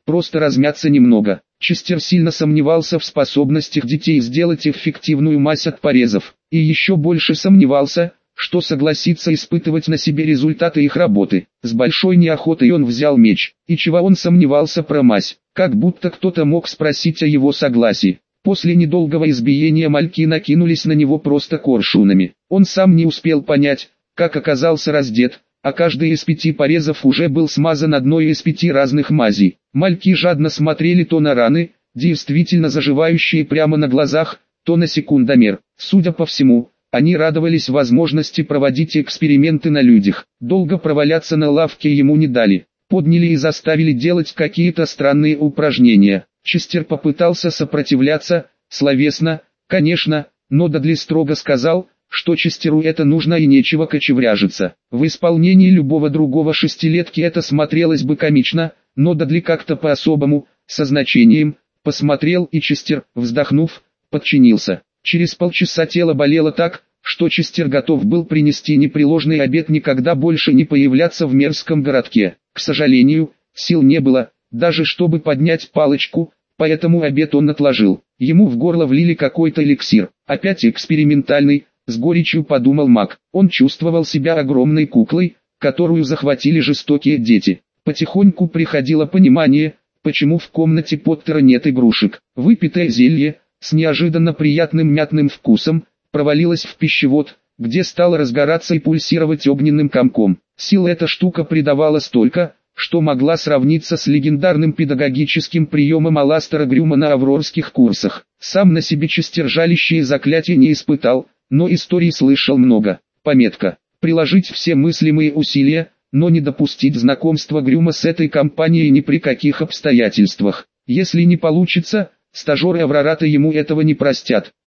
просто размяться немного. Честер сильно сомневался в способностях детей сделать эффективную мазь от порезов, и еще больше сомневался, что согласится испытывать на себе результаты их работы. С большой неохотой он взял меч, и чего он сомневался про мазь, как будто кто-то мог спросить о его согласии. После недолгого избиения мальки накинулись на него просто коршунами. Он сам не успел понять, как оказался раздет, а каждый из пяти порезов уже был смазан одной из пяти разных мазей. Мальки жадно смотрели то на раны, действительно заживающие прямо на глазах, то на секундомер. Судя по всему, они радовались возможности проводить эксперименты на людях. Долго проваляться на лавке ему не дали. Подняли и заставили делать какие-то странные упражнения. Честер попытался сопротивляться, словесно, конечно, но Дадли строго сказал, что Честеру это нужно и нечего кочевряжиться. В исполнении любого другого шестилетки это смотрелось бы комично, но Дадли как-то по-особому, со значением, посмотрел, и Честер, вздохнув, подчинился. Через полчаса тело болело так, что Честер готов был принести непреложный обет никогда больше не появляться в мерзком городке. К сожалению, сил не было, даже чтобы поднять палочку, поэтому обет он отложил. Ему в горло влили какой-то эликсир, опять экспериментальный, с горечью подумал маг. Он чувствовал себя огромной куклой, которую захватили жестокие дети. Потихоньку приходило понимание, почему в комнате Поттера нет игрушек. Выпитое зелье, с неожиданно приятным мятным вкусом, провалилось в пищевод, где стало разгораться и пульсировать огненным комком. Сил эта штука придавала столько, что могла сравниться с легендарным педагогическим приемом Аластера Грюма на аврорских курсах. Сам на себе Честер жалящие заклятия не испытал, но историй слышал много. Пометка: приложить все мыслимые усилия, но не допустить знакомства Грюма с этой компанией ни при каких обстоятельствах. Если не получится, стажеры Аврората ему этого не простят.